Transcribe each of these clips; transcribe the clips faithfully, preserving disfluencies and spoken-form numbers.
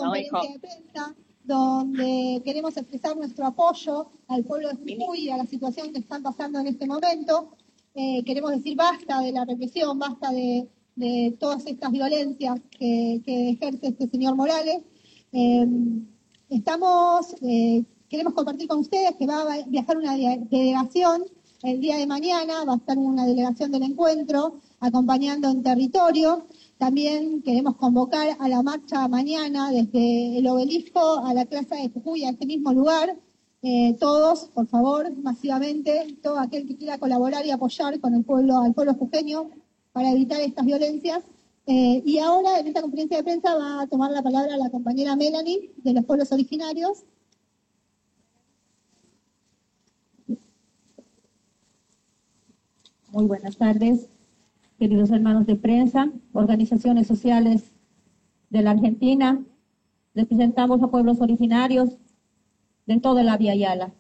conferencia de prensa donde queremos expresar nuestro apoyo al pueblo de Jujuy y a la situación que están pasando en este momento. Eh, queremos decir basta de la represión, basta de, de todas estas violencias que, que ejerce este señor Morales. Eh, estamos, eh, queremos compartir con ustedes que va a viajar una delegación el día de mañana, va a estar una delegación del encuentro acompañando en territorio. También queremos convocar a la marcha mañana desde el obelisco a la Plaza de Jujuy, a este mismo lugar. Eh, todos, por favor, masivamente, todo aquel que quiera colaborar y apoyar con el pueblo, al pueblo jujeño para evitar estas violencias. Eh, y ahora, en esta conferencia de prensa, va a tomar la palabra la compañera Melanie, de los pueblos originarios. Muy buenas tardes, queridos hermanos de prensa, organizaciones sociales de la Argentina. Les presentamos a pueblos originarios de toda la Vía Yala.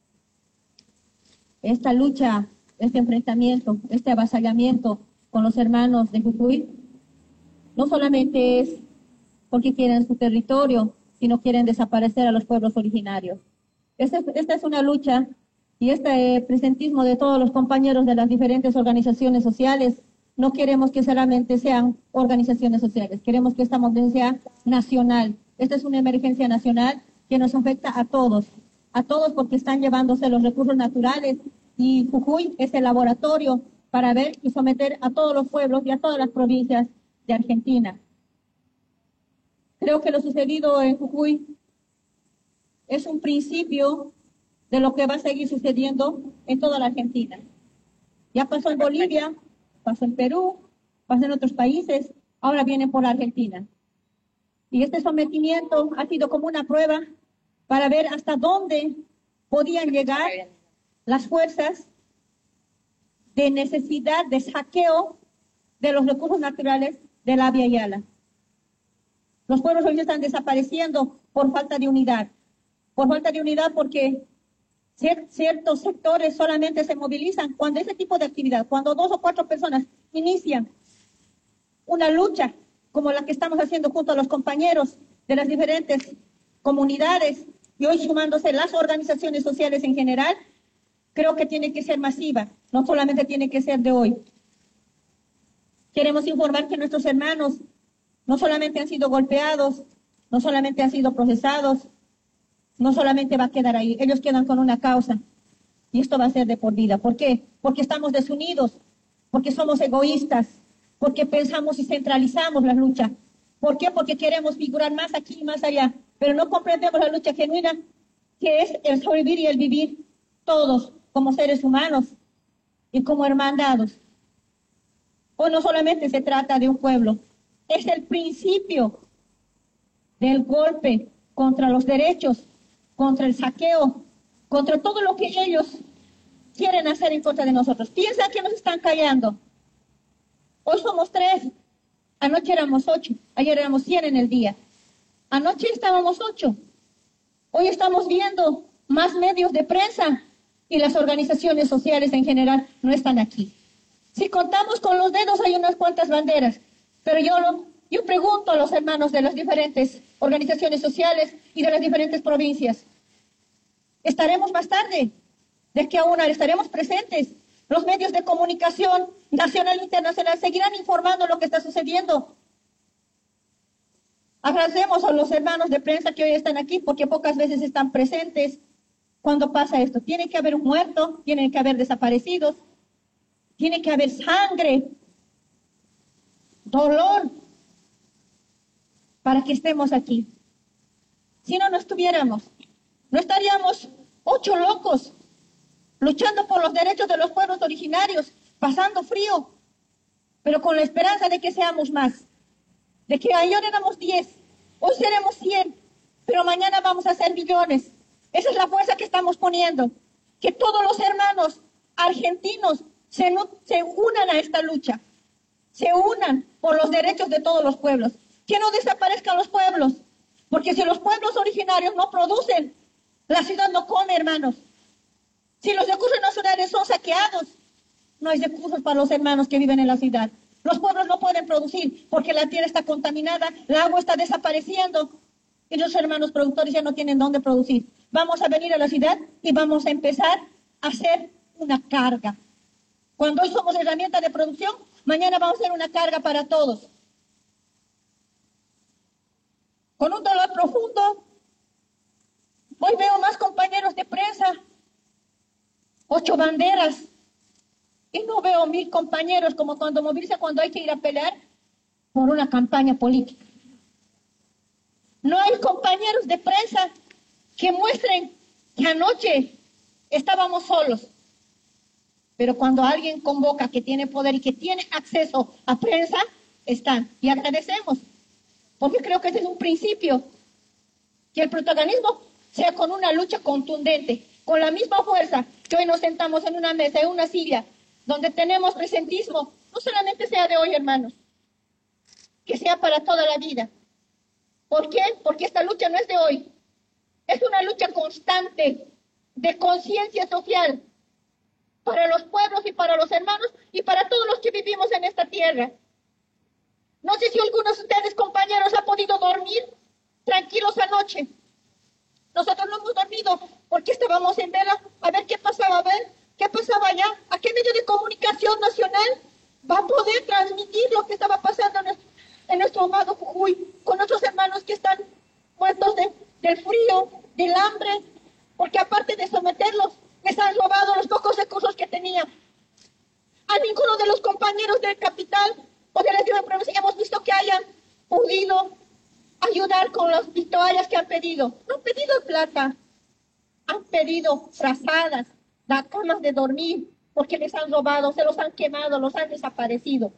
Esta lucha, este enfrentamiento, este avasallamiento con los hermanos de Jujuy, no solamente es porque quieren su territorio, sino quieren desaparecer a los pueblos originarios. Esta, esta es una lucha y este presentismo de todos los compañeros de las diferentes organizaciones sociales. No queremos que solamente sean organizaciones sociales, queremos que esta movilización sea nacional. Esta es una emergencia nacional que nos afecta a todos, a todos porque están llevándose los recursos naturales y Jujuy es el laboratorio para ver y someter a todos los pueblos y a todas las provincias de Argentina. Creo que lo sucedido en Jujuy es un principio de lo que va a seguir sucediendo en toda la Argentina. Ya pasó en Bolivia, pasó en Perú, pasó en otros países, ahora viene por Argentina. Y este sometimiento ha sido como una prueba para ver hasta dónde podían llegar las fuerzas de necesidad, de saqueo de los recursos naturales de la Vía Yala. Los pueblos hoy están desapareciendo por falta de unidad, por falta de unidad porque ciertos sectores solamente se movilizan cuando ese tipo de actividad, cuando dos o cuatro personas inician una lucha como la que estamos haciendo junto a los compañeros de las diferentes comunidades y hoy sumándose las organizaciones sociales en general, creo que tiene que ser masiva, no solamente tiene que ser de hoy. Queremos informar que nuestros hermanos no solamente han sido golpeados, no solamente han sido procesados, no solamente va a quedar ahí, ellos quedan con una causa y esto va a ser de por vida. ¿Por qué? Porque estamos desunidos, porque somos egoístas, porque pensamos y centralizamos la lucha. ¿Por qué? Porque queremos figurar más aquí y más allá, pero no comprendemos la lucha genuina que es el sobrevivir y el vivir todos como seres humanos y como hermandados. Hoy no solamente se trata de un pueblo, es el principio del golpe contra los derechos, contra el saqueo, contra todo lo que ellos quieren hacer en contra de nosotros. Piensan que nos están callando. Hoy somos tres, anoche éramos ocho, ayer éramos cien en el día. Anoche estábamos ocho, hoy estamos viendo más medios de prensa y las organizaciones sociales en general no están aquí. Si contamos con los dedos hay unas cuantas banderas, pero yo, lo, yo pregunto a los hermanos de las diferentes organizaciones sociales y de las diferentes provincias, ¿estaremos más tarde? ¿De qué a una estaremos presentes? Los medios de comunicación nacional e internacional seguirán informando lo que está sucediendo. Agradecemos a los hermanos de prensa que hoy están aquí porque pocas veces están presentes cuando pasa esto. Tiene que haber un muerto, tiene que haber desaparecidos, tiene que haber sangre, dolor, para que estemos aquí. Si no, no estuviéramos, no estaríamos ocho locos luchando por los derechos de los pueblos originarios, pasando frío, pero con la esperanza de que seamos más, de que ayer éramos diez, hoy seremos cien, pero mañana vamos a ser millones. Esa es la fuerza que estamos poniendo, que todos los hermanos argentinos se, se unan a esta lucha, se unan por los derechos de todos los pueblos, que no desaparezcan los pueblos, porque si los pueblos originarios no producen, la ciudad no come, hermanos. Si los recursos naturales son saqueados, no hay recursos para los hermanos que viven en la ciudad. Los pueblos no pueden producir porque la tierra está contaminada, el agua está desapareciendo. y los hermanos productores ya no tienen dónde producir. Vamos a venir a la ciudad y vamos a empezar a hacer una carga. Cuando hoy somos herramienta de producción, mañana vamos a hacer una carga para todos. Con un dolor profundo, hoy veo más compañeros de prensa, ocho banderas, y no veo mil compañeros como cuando moviliza cuando hay que ir a pelear por una campaña política. No hay compañeros de prensa que muestren que anoche estábamos solos. Pero cuando alguien convoca que tiene poder y que tiene acceso a prensa, están. Y agradecemos, porque creo que ese es un principio, que el protagonismo sea con una lucha contundente, con la misma fuerza que hoy nos sentamos en una mesa, en una silla, donde tenemos presentismo, no solamente sea de hoy, hermanos, que sea para toda la vida. ¿Por qué? Porque esta lucha no es de hoy, es una lucha constante de conciencia social para los pueblos y para los hermanos y para todos los que vivimos en esta tierra. No sé si algunos de ustedes, compañeros, han podido dormir tranquilos anoche. Nosotros no hemos dormido porque estábamos en vela a ver qué pasaba, a ver qué pasaba allá, a qué medio de comunicación nacional va a poder transmitir lo que estaba pasando en nuestro, en nuestro amado Jujuy, con nuestros hermanos que están muertos de, del frío, del hambre, porque aparte de someterlos, les han robado los pocos recursos que tenían. A ninguno de los compañeros del capital o de la ciudad de provincia hemos visto que hayan podido ayudar con las toallas que han pedido. No han pedido plata, han pedido frazadas, las camas de dormir, porque les han robado, se los han quemado, los han desaparecido.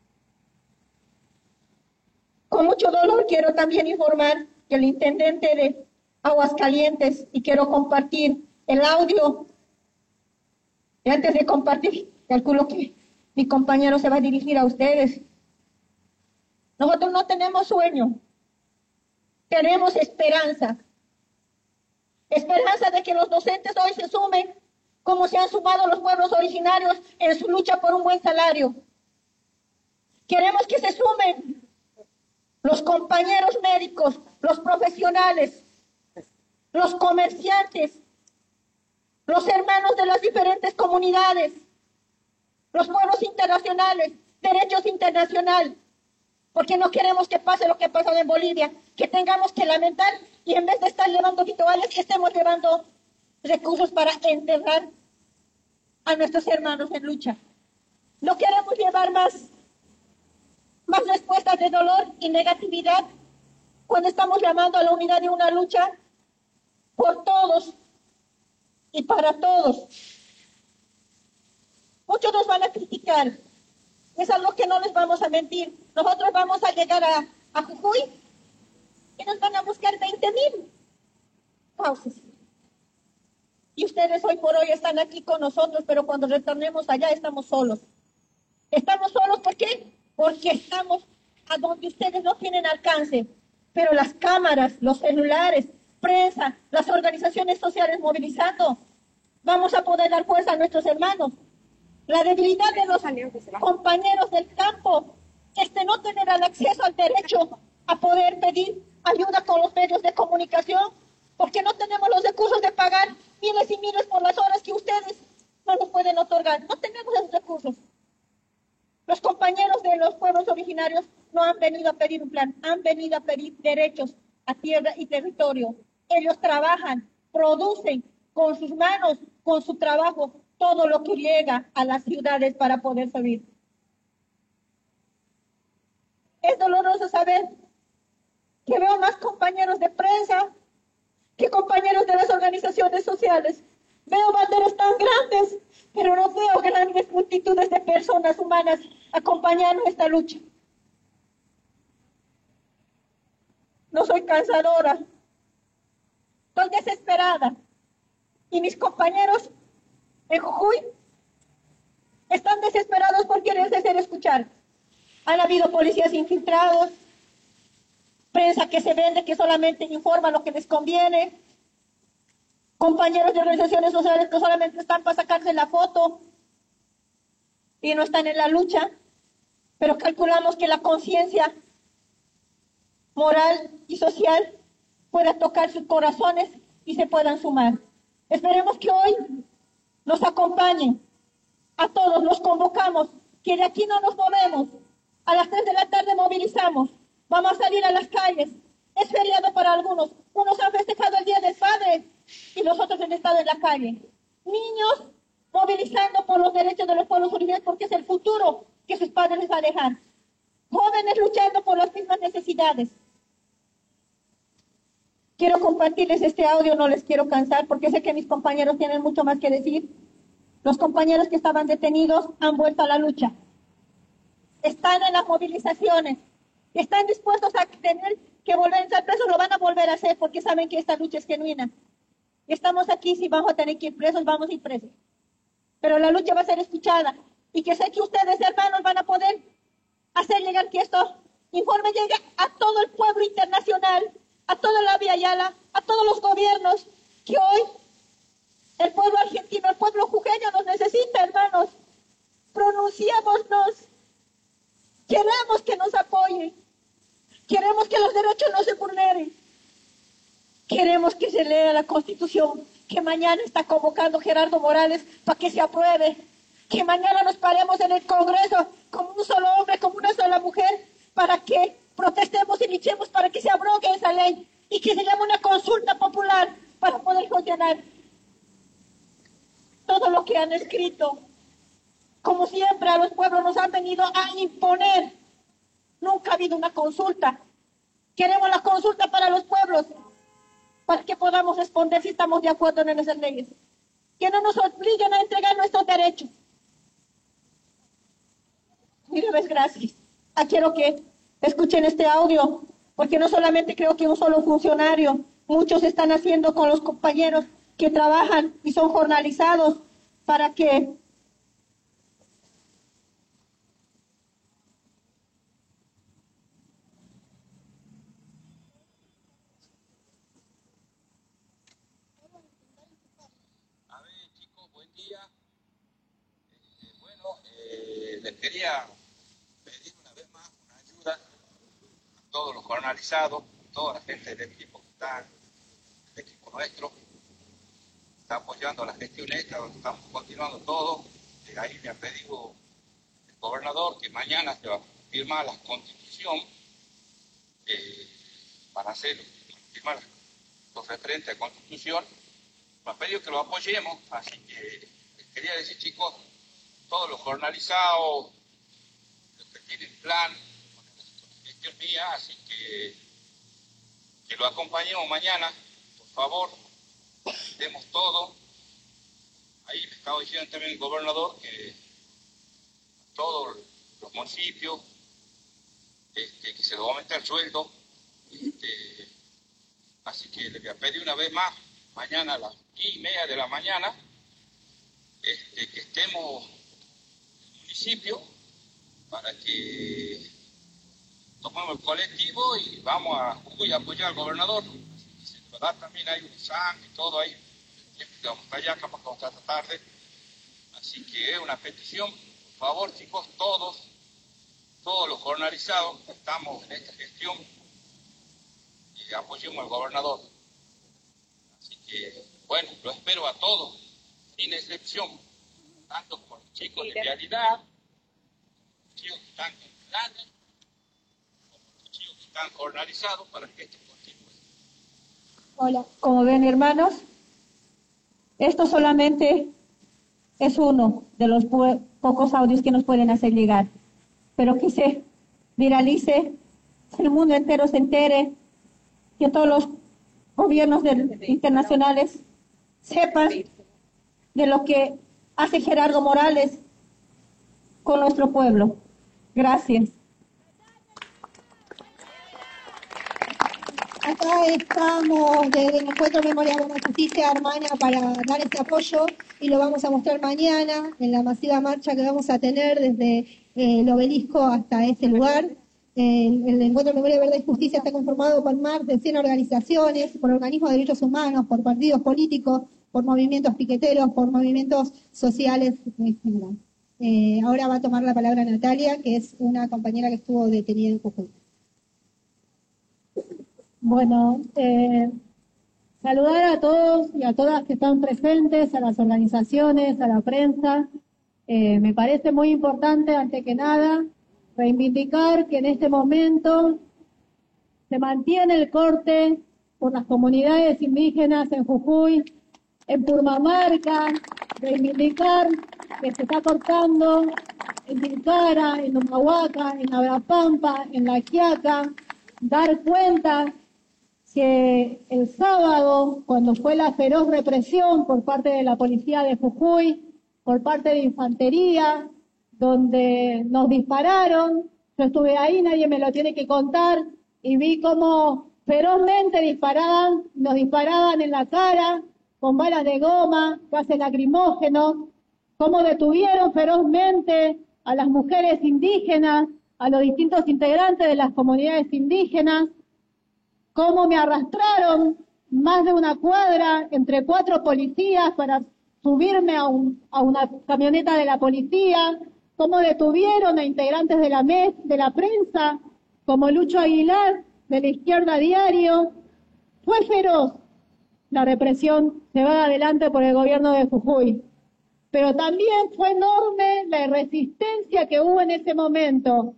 Con mucho dolor quiero también informar que el intendente de Aguascalientes, y quiero compartir el audio, y antes de compartir, calculo que mi compañero se va a dirigir a ustedes. Nosotros no tenemos sueño, tenemos esperanza. Esperanza de que los docentes hoy se sumen, como se han sumado los pueblos originarios en su lucha por un buen salario. Queremos que se sumen los compañeros médicos, los profesionales, los comerciantes, los hermanos de las diferentes comunidades, los pueblos internacionales, derechos internacionales, porque no queremos que pase lo que ha pasado en Bolivia, que tengamos que lamentar y en vez de estar llevando vituallas, estemos llevando recursos para enterrar a nuestros hermanos en lucha. No queremos llevar más, más respuestas de dolor y negatividad cuando estamos llamando a la unidad de una lucha por todos y para todos. Muchos nos van a criticar, es algo que no les vamos a mentir. Nosotros vamos a llegar a, a Jujuy y nos van a buscar veinte mil causas. Y ustedes hoy por hoy están aquí con nosotros, pero cuando retornemos allá estamos solos. ¿Estamos solos por qué? Porque estamos a donde ustedes no tienen alcance, pero las cámaras, los celulares, prensa, las organizaciones sociales movilizando, vamos a poder dar fuerza a nuestros hermanos. La debilidad de los compañeros del campo es de no tener el acceso al derecho a poder pedir ayuda con los medios de comunicación, porque no tenemos los recursos de pagar miles y miles por las horas que ustedes no nos pueden otorgar. No tenemos esos recursos. Los compañeros de los pueblos originarios no han venido a pedir un plan, han venido a pedir derechos a tierra y territorio. Ellos trabajan, producen con sus manos, con su trabajo, todo lo que llega a las ciudades para poder subir. Es doloroso saber que veo más compañeros de prensa que compañeros de las organizaciones sociales. Veo banderas tan grandes, pero no veo grandes multitudes de personas humanas acompañando esta lucha. No soy cansadora, estoy desesperada. Y mis compañeros en Jujuy están desesperados por quererse hacer escuchar. Han habido policías infiltrados, prensa que se vende, que solamente informa lo que les conviene, compañeros de organizaciones sociales que solamente están para sacarse la foto y no están en la lucha, pero calculamos que la conciencia moral y social pueda tocar sus corazones y se puedan sumar. Esperemos que hoy nos acompañen. A todos los convocamos, que de aquí no nos movemos. A las tres de la tarde movilizamos. Vamos a salir a las calles. Es feriado para algunos. Unos han festejado el Día del Padre y los otros han estado en la calle. Niños movilizando por los derechos de los pueblos originarios porque es el futuro que sus padres les va a dejar. Jóvenes luchando por las mismas necesidades. Quiero compartirles este audio, no les quiero cansar porque sé que mis compañeros tienen mucho más que decir. Los compañeros que estaban detenidos han vuelto a la lucha. Están en las movilizaciones. Están dispuestos a tener que volver a estar presos, lo van a volver a hacer porque saben que esta lucha es genuina. Estamos aquí, si vamos a tener que ir presos, vamos a ir presos. Pero la lucha va a ser escuchada. Y que sé que ustedes, hermanos, van a poder hacer llegar que estos informes lleguen a todo el pueblo internacional, a toda la Vía Yala, a todos los gobiernos, que hoy el pueblo argentino, el pueblo jujeño nos necesita, hermanos. Pronunciémonos. Queremos que nos apoyen. Queremos que los derechos no se vulneren. Queremos que se lea la Constitución, que mañana está convocando Gerardo Morales para que se apruebe. Que mañana nos paremos en el Congreso como un solo hombre, como una sola mujer, para que protestemos y luchemos para que se abrogue esa ley y que se llame una consulta popular para poder funcionar. Todo lo que han escrito, como siempre a los pueblos nos han venido a imponer. Nunca ha habido una consulta. Queremos la consulta para los pueblos, para que podamos responder si estamos de acuerdo en esas leyes. Que no nos obliguen a entregar nuestros derechos. Mil veces gracias. Ah, quiero que escuchen este audio, porque no solamente creo que un solo funcionario, muchos están haciendo con los compañeros que trabajan y son jornalizados para que A ver, chicos, buen día. Eh, bueno, eh, les quería pedir una vez más una ayuda a todos los jornalizados, a toda la gente del equipo que está, el equipo nuestro, está apoyando la gestión esta, donde estamos continuando todo. De ahí me ha pedido el gobernador que mañana se va a firmar la constitución eh, para hacer, firmar lo referente a constitución. Me ha pedido que lo apoyemos, así que les quería decir, chicos, todos los jornalizados, los que tienen plan, con la gestión mía, así que que lo acompañemos mañana, por favor, demos todo. Ahí me estaba diciendo también el gobernador que todos los municipios, este, que se les va a aumentar el sueldo, este, así que le voy a pedir una vez más, mañana a las diez y media de la mañana, este, que estemos en el municipio para que tomemos el colectivo y vamos a Jujuy a apoyar al gobernador. Así que se va a dar también ahí un examen y todo ahí, siempre que vamos para allá, capaz que vamos esta tarde. Así que es una petición, por favor, chicos, todos, todos los jornalizados que estamos en esta gestión, y apoyemos al gobernador. Así que, bueno, lo espero a todos, sin excepción, tanto por los chicos de realidad, los chicos que están en planes, como los chicos que están jornalizados, para que esto continúe. Hola, como ven, hermanos, esto solamente es uno de los po pocos audios que nos pueden hacer llegar, pero que se viralice, que el mundo entero se entere, que todos los gobiernos del, internacionales sepan de lo que hace Gerardo Morales con nuestro pueblo. Gracias. Acá estamos desde el Encuentro Memoria Buena Justicia, hermana, para dar este apoyo y lo vamos a mostrar mañana en la masiva marcha que vamos a tener desde eh, el obelisco hasta ese lugar. Eh, el Encuentro Memoria, Verdad y Justicia está conformado por más de cien organizaciones, por organismos de derechos humanos, por partidos políticos, por movimientos piqueteros, por movimientos sociales en general. Eh, ahora va a tomar la palabra Natalia, que es una compañera que estuvo detenida en Jujuy. Bueno, eh, saludar a todos y a todas que están presentes, a las organizaciones, a la prensa. Eh, me parece muy importante, ante que nada, reivindicar que en este momento se mantiene el corte por las comunidades indígenas en Jujuy, en Purmamarca, reivindicar que se está cortando en Tilcara, en Humahuaca, en Abrapampa, en La Quiaca, dar cuenta que el sábado, cuando fue la feroz represión por parte de la policía de Jujuy, por parte de infantería, donde nos dispararon, yo estuve ahí, nadie me lo tiene que contar, y vi cómo ferozmente disparaban, nos disparaban en la cara, con balas de goma, gases lacrimógenos, cómo detuvieron ferozmente a las mujeres indígenas, a los distintos integrantes de las comunidades indígenas, cómo me arrastraron más de una cuadra entre cuatro policías para subirme a, un, a una camioneta de la policía, cómo detuvieron a integrantes de la M E S, de la prensa, como Lucho Aguilar, de la Izquierda Diario. Fue feroz la represión llevada adelante por el gobierno de Jujuy, pero también fue enorme la resistencia que hubo en ese momento.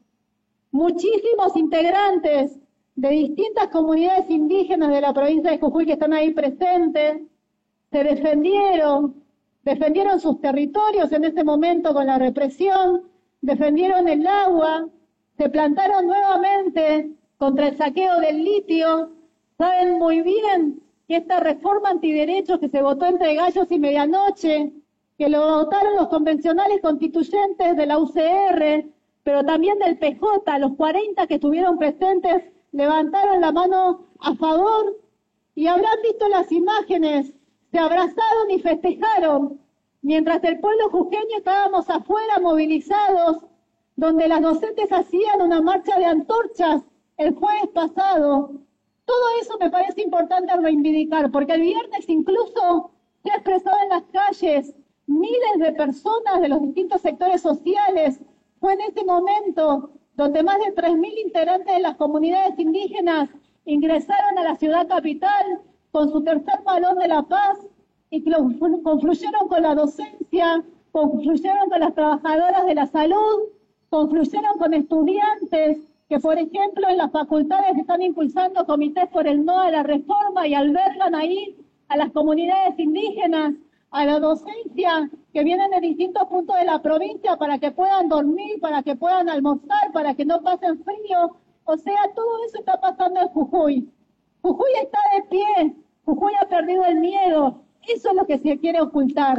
Muchísimos integrantes de distintas comunidades indígenas de la provincia de Jujuy que están ahí presentes, se defendieron, defendieron sus territorios en ese momento con la represión, defendieron el agua, se plantaron nuevamente contra el saqueo del litio. Saben muy bien que esta reforma antiderechos que se votó entre gallos y medianoche, que lo votaron los convencionales constituyentes de la U C R, pero también del P J, los cuarenta que estuvieron presentes levantaron la mano a favor y habrán visto las imágenes, se abrazaron y festejaron, mientras el pueblo jujeño estábamos afuera movilizados, donde las docentes hacían una marcha de antorchas el jueves pasado. Todo eso me parece importante reivindicar, porque el viernes incluso se ha expresado en las calles, miles de personas de los distintos sectores sociales. Fue en ese momento donde más de tres mil integrantes de las comunidades indígenas ingresaron a la ciudad capital con su tercer balón de la paz y confluyeron con la docencia, confluyeron con las trabajadoras de la salud, confluyeron con estudiantes que, por ejemplo, en las facultades están impulsando comités por el no a la reforma y albergan ahí a las comunidades indígenas, a la docencia que vienen de distintos puntos de la provincia para que puedan dormir, para que puedan almorzar, para que no pasen frío. O sea, todo eso está pasando en Jujuy. Jujuy está de pie, Jujuy ha perdido el miedo. Eso es lo que se quiere ocultar.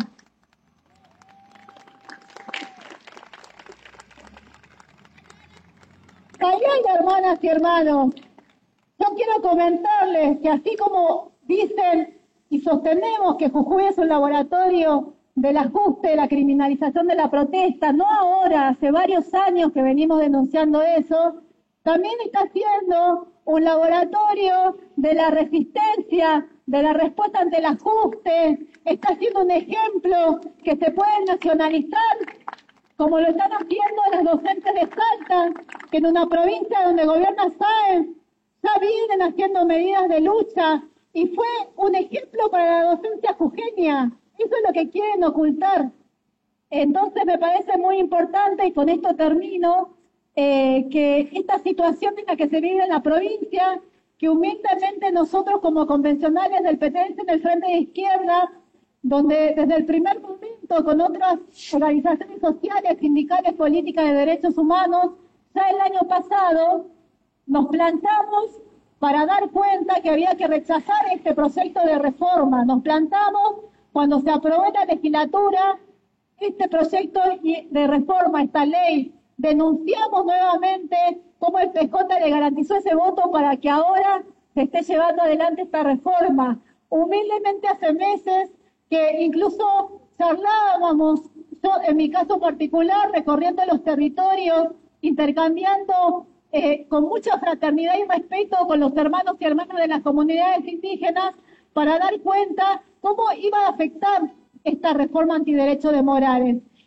Allá, hermanas y hermanos, yo quiero comentarles que así como dicen y sostenemos que Jujuy es un laboratorio del ajuste, de la criminalización de la protesta, no ahora, hace varios años que venimos denunciando eso, también está siendo un laboratorio de la resistencia, de la respuesta ante el ajuste, está siendo un ejemplo que se puede nacionalizar, como lo están haciendo las docentes de Salta, que en una provincia donde gobierna Sáenz, ya vienen haciendo medidas de lucha, y fue un ejemplo para la docencia jujeña. Eso es lo que quieren ocultar. Entonces me parece muy importante, y con esto termino, eh, que esta situación en la que se vive en la provincia, que humildemente nosotros como convencionales del P T S en el Frente de Izquierda, donde desde el primer momento con otras organizaciones sociales, sindicales, políticas de derechos humanos, ya el año pasado nos plantamos para dar cuenta que había que rechazar este proyecto de reforma. Nos plantamos cuando se aprobó en la legislatura este proyecto de reforma, esta ley. Denunciamos nuevamente cómo el P J le garantizó ese voto para que ahora se esté llevando adelante esta reforma. Humildemente hace meses que incluso charlábamos, yo en mi caso particular, recorriendo los territorios, intercambiando eh, con mucha fraternidad y respeto con los hermanos y hermanas de las comunidades indígenas para dar cuenta cómo iba a afectar esta reforma antiderecho de Morales.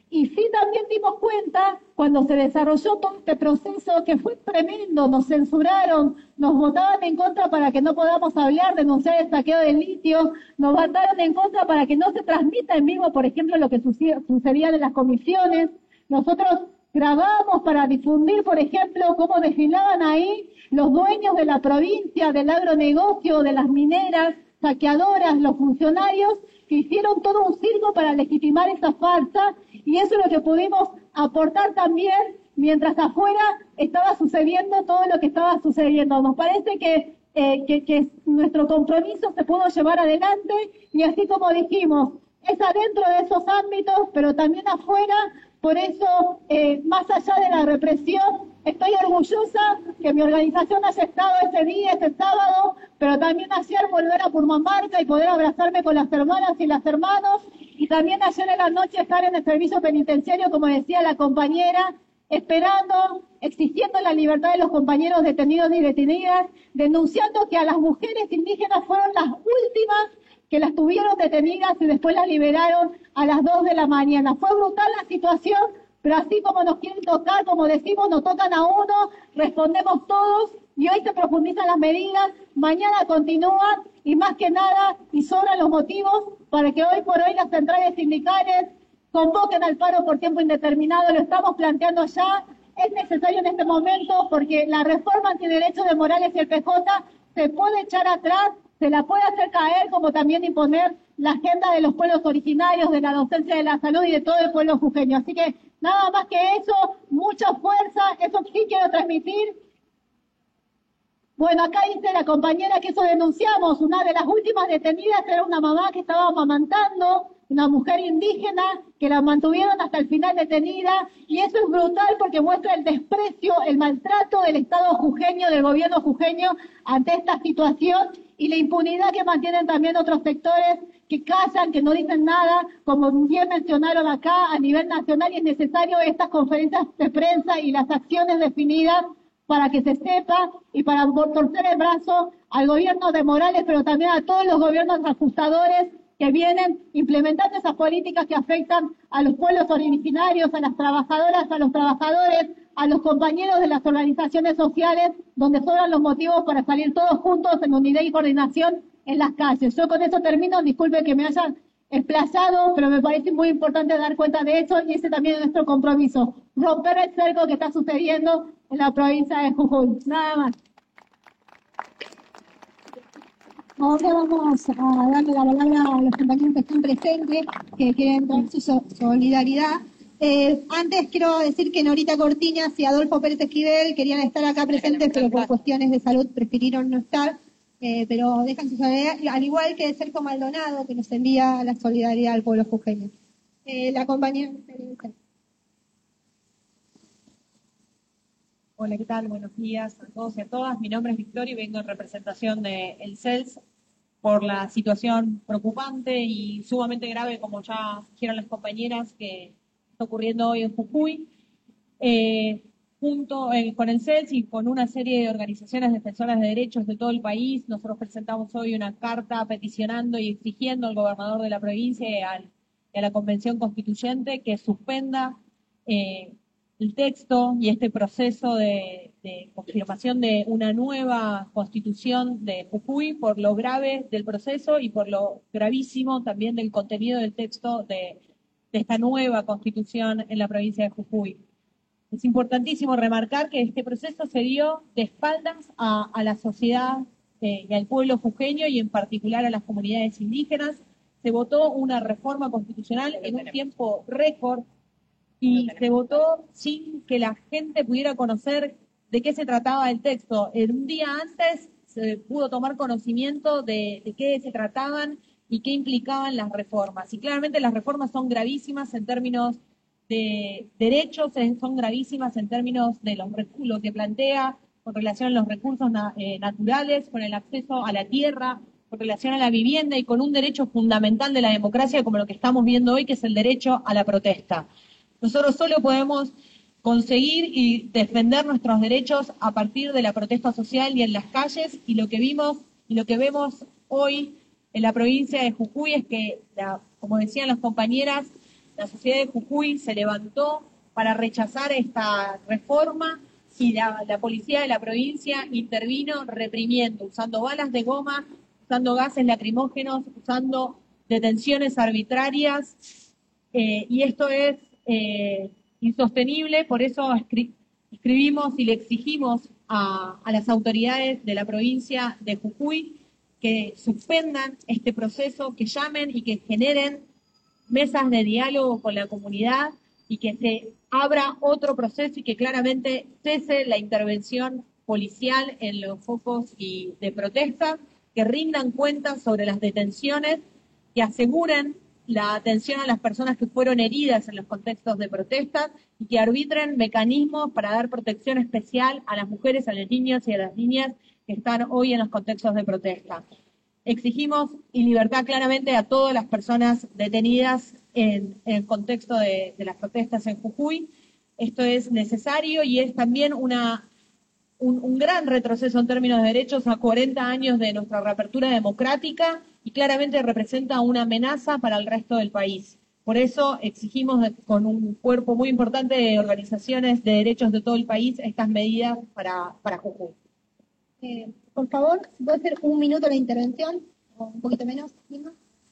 Y sí también dimos cuenta, cuando se desarrolló todo este proceso, que fue tremendo, nos censuraron, nos votaban en contra para que no podamos hablar, denunciar el saqueo de litio, nos votaron en contra para que no se transmita en vivo, por ejemplo, lo que sucedía en las comisiones. Nosotros grabamos para difundir, por ejemplo, cómo desfilaban ahí los dueños de la provincia, del agronegocio, de las mineras, saqueadoras, los funcionarios, que hicieron todo un circo para legitimar esa farsa, y eso es lo que pudimos aportar también mientras afuera estaba sucediendo todo lo que estaba sucediendo. Nos parece que, eh, que, que nuestro compromiso se pudo llevar adelante, y así como dijimos, es adentro de esos ámbitos, pero también afuera. Por eso, eh, más allá de la represión, estoy orgullosa que mi organización haya estado ese día, ese sábado, pero también ayer volver a Purmamarca y poder abrazarme con las hermanas y los hermanos, y también ayer en la noche estar en el servicio penitenciario, como decía la compañera, esperando, exigiendo la libertad de los compañeros detenidos y detenidas, denunciando que a las mujeres indígenas fueron las últimas que las tuvieron detenidas y después las liberaron a las dos de la mañana. Fue brutal la situación, pero así como nos quieren tocar, como decimos, nos tocan a uno, respondemos todos, y hoy se profundizan las medidas, mañana continúan, y más que nada, y sobran los motivos para que hoy por hoy las centrales sindicales convoquen al paro por tiempo indeterminado. Lo estamos planteando ya, es necesario en este momento, porque la reforma antiderechos de Morales y el P J se puede echar atrás, se la puede hacer caer, como también imponer la agenda de los pueblos originarios, de la docencia de la salud y de todo el pueblo jujeño. Así que nada más que eso, mucha fuerza, eso sí quiero transmitir. Bueno, acá dice la compañera que eso denunciamos. Una de las últimas detenidas era una mamá que estaba amamantando, una mujer indígena, que la mantuvieron hasta el final detenida, y eso es brutal porque muestra el desprecio, el maltrato del Estado jujeño, del gobierno jujeño ante esta situación, y la impunidad que mantienen también otros sectores que callan, que no dicen nada, como bien mencionaron acá a nivel nacional, y es necesario estas conferencias de prensa y las acciones definidas para que se sepa y para torcer el brazo al gobierno de Morales, pero también a todos los gobiernos ajustadores que vienen implementando esas políticas que afectan a los pueblos originarios, a las trabajadoras, a los trabajadores, a los compañeros de las organizaciones sociales, donde sobran los motivos para salir todos juntos en unidad y coordinación en las calles. Yo con eso termino, disculpe que me hayan desplazado, pero me parece muy importante dar cuenta de eso, y ese también es nuestro compromiso, romper el cerco que está sucediendo en la provincia de Jujuy. Nada más. Ahora vamos a darle la palabra a los compañeros que están presentes, que quieren dar su so- solidaridad. Eh, antes quiero decir que Norita Cortiñas y Adolfo Pérez Esquivel querían estar acá presentes, pero por cuestiones de salud prefirieron no estar, eh, pero dejan su solidaridad, al igual que Sergio Maldonado, que nos envía la solidaridad al pueblo jujeño. Eh, la compañera... Hola, ¿qué tal? Buenos días a todos y a todas. Mi nombre es Victoria y vengo en representación de el C E L S por la situación preocupante y sumamente grave, como ya dijeron las compañeras, que está ocurriendo hoy en Jujuy. Eh, junto eh, con el C E L S y con una serie de organizaciones defensoras de derechos de todo el país, nosotros presentamos hoy una carta peticionando y exigiendo al gobernador de la provincia y, al, y a la Convención Constituyente que suspenda eh, el texto y este proceso de, de confirmación de una nueva constitución de Jujuy por lo grave del proceso y por lo gravísimo también del contenido del texto de, de esta nueva constitución en la provincia de Jujuy. Es importantísimo remarcar que este proceso se dio de espaldas a, a la sociedad eh, y al pueblo jujeño, y en particular a las comunidades indígenas. Se votó una reforma constitucional en un tiempo récord, y se votó sin que la gente pudiera conocer de qué se trataba el texto. En un día antes se pudo tomar conocimiento de, de qué se trataban y qué implicaban las reformas. Y claramente las reformas son gravísimas en términos de derechos, son gravísimas en términos de los lo que plantea con relación a los recursos na, eh, naturales, con el acceso a la tierra, con relación a la vivienda y con un derecho fundamental de la democracia como lo que estamos viendo hoy, que es el derecho a la protesta. Nosotros solo podemos conseguir y defender nuestros derechos a partir de la protesta social y en las calles, y lo que vimos y lo que vemos hoy en la provincia de Jujuy es que, la, como decían las compañeras, La sociedad de Jujuy se levantó para rechazar esta reforma y la, la policía de la provincia intervino reprimiendo, usando balas de goma, usando gases lacrimógenos, usando detenciones arbitrarias, eh, y esto es eh, insostenible. Por eso escri escribimos y le exigimos a, a las autoridades de la provincia de Jujuy que suspendan este proceso, que llamen y que generen mesas de diálogo con la comunidad y que se abra otro proceso y que claramente cese la intervención policial en los focos y de protesta, que rindan cuentas sobre las detenciones, que aseguren la atención a las personas que fueron heridas en los contextos de protesta y que arbitren mecanismos para dar protección especial a las mujeres, a los niños y a las niñas que están hoy en los contextos de protesta. Exigimos y libertad claramente a todas las personas detenidas en, en el contexto de, de las protestas en Jujuy. Esto es necesario y es también una, un, un gran retroceso en términos de derechos a cuarenta años de nuestra reapertura democrática y claramente representa una amenaza para el resto del país. Por eso exigimos de, con un cuerpo muy importante de organizaciones de derechos de todo el país estas medidas para, para Jujuy. Eh, por favor, si puede ser un minuto la intervención, o un poquito menos, Vilma.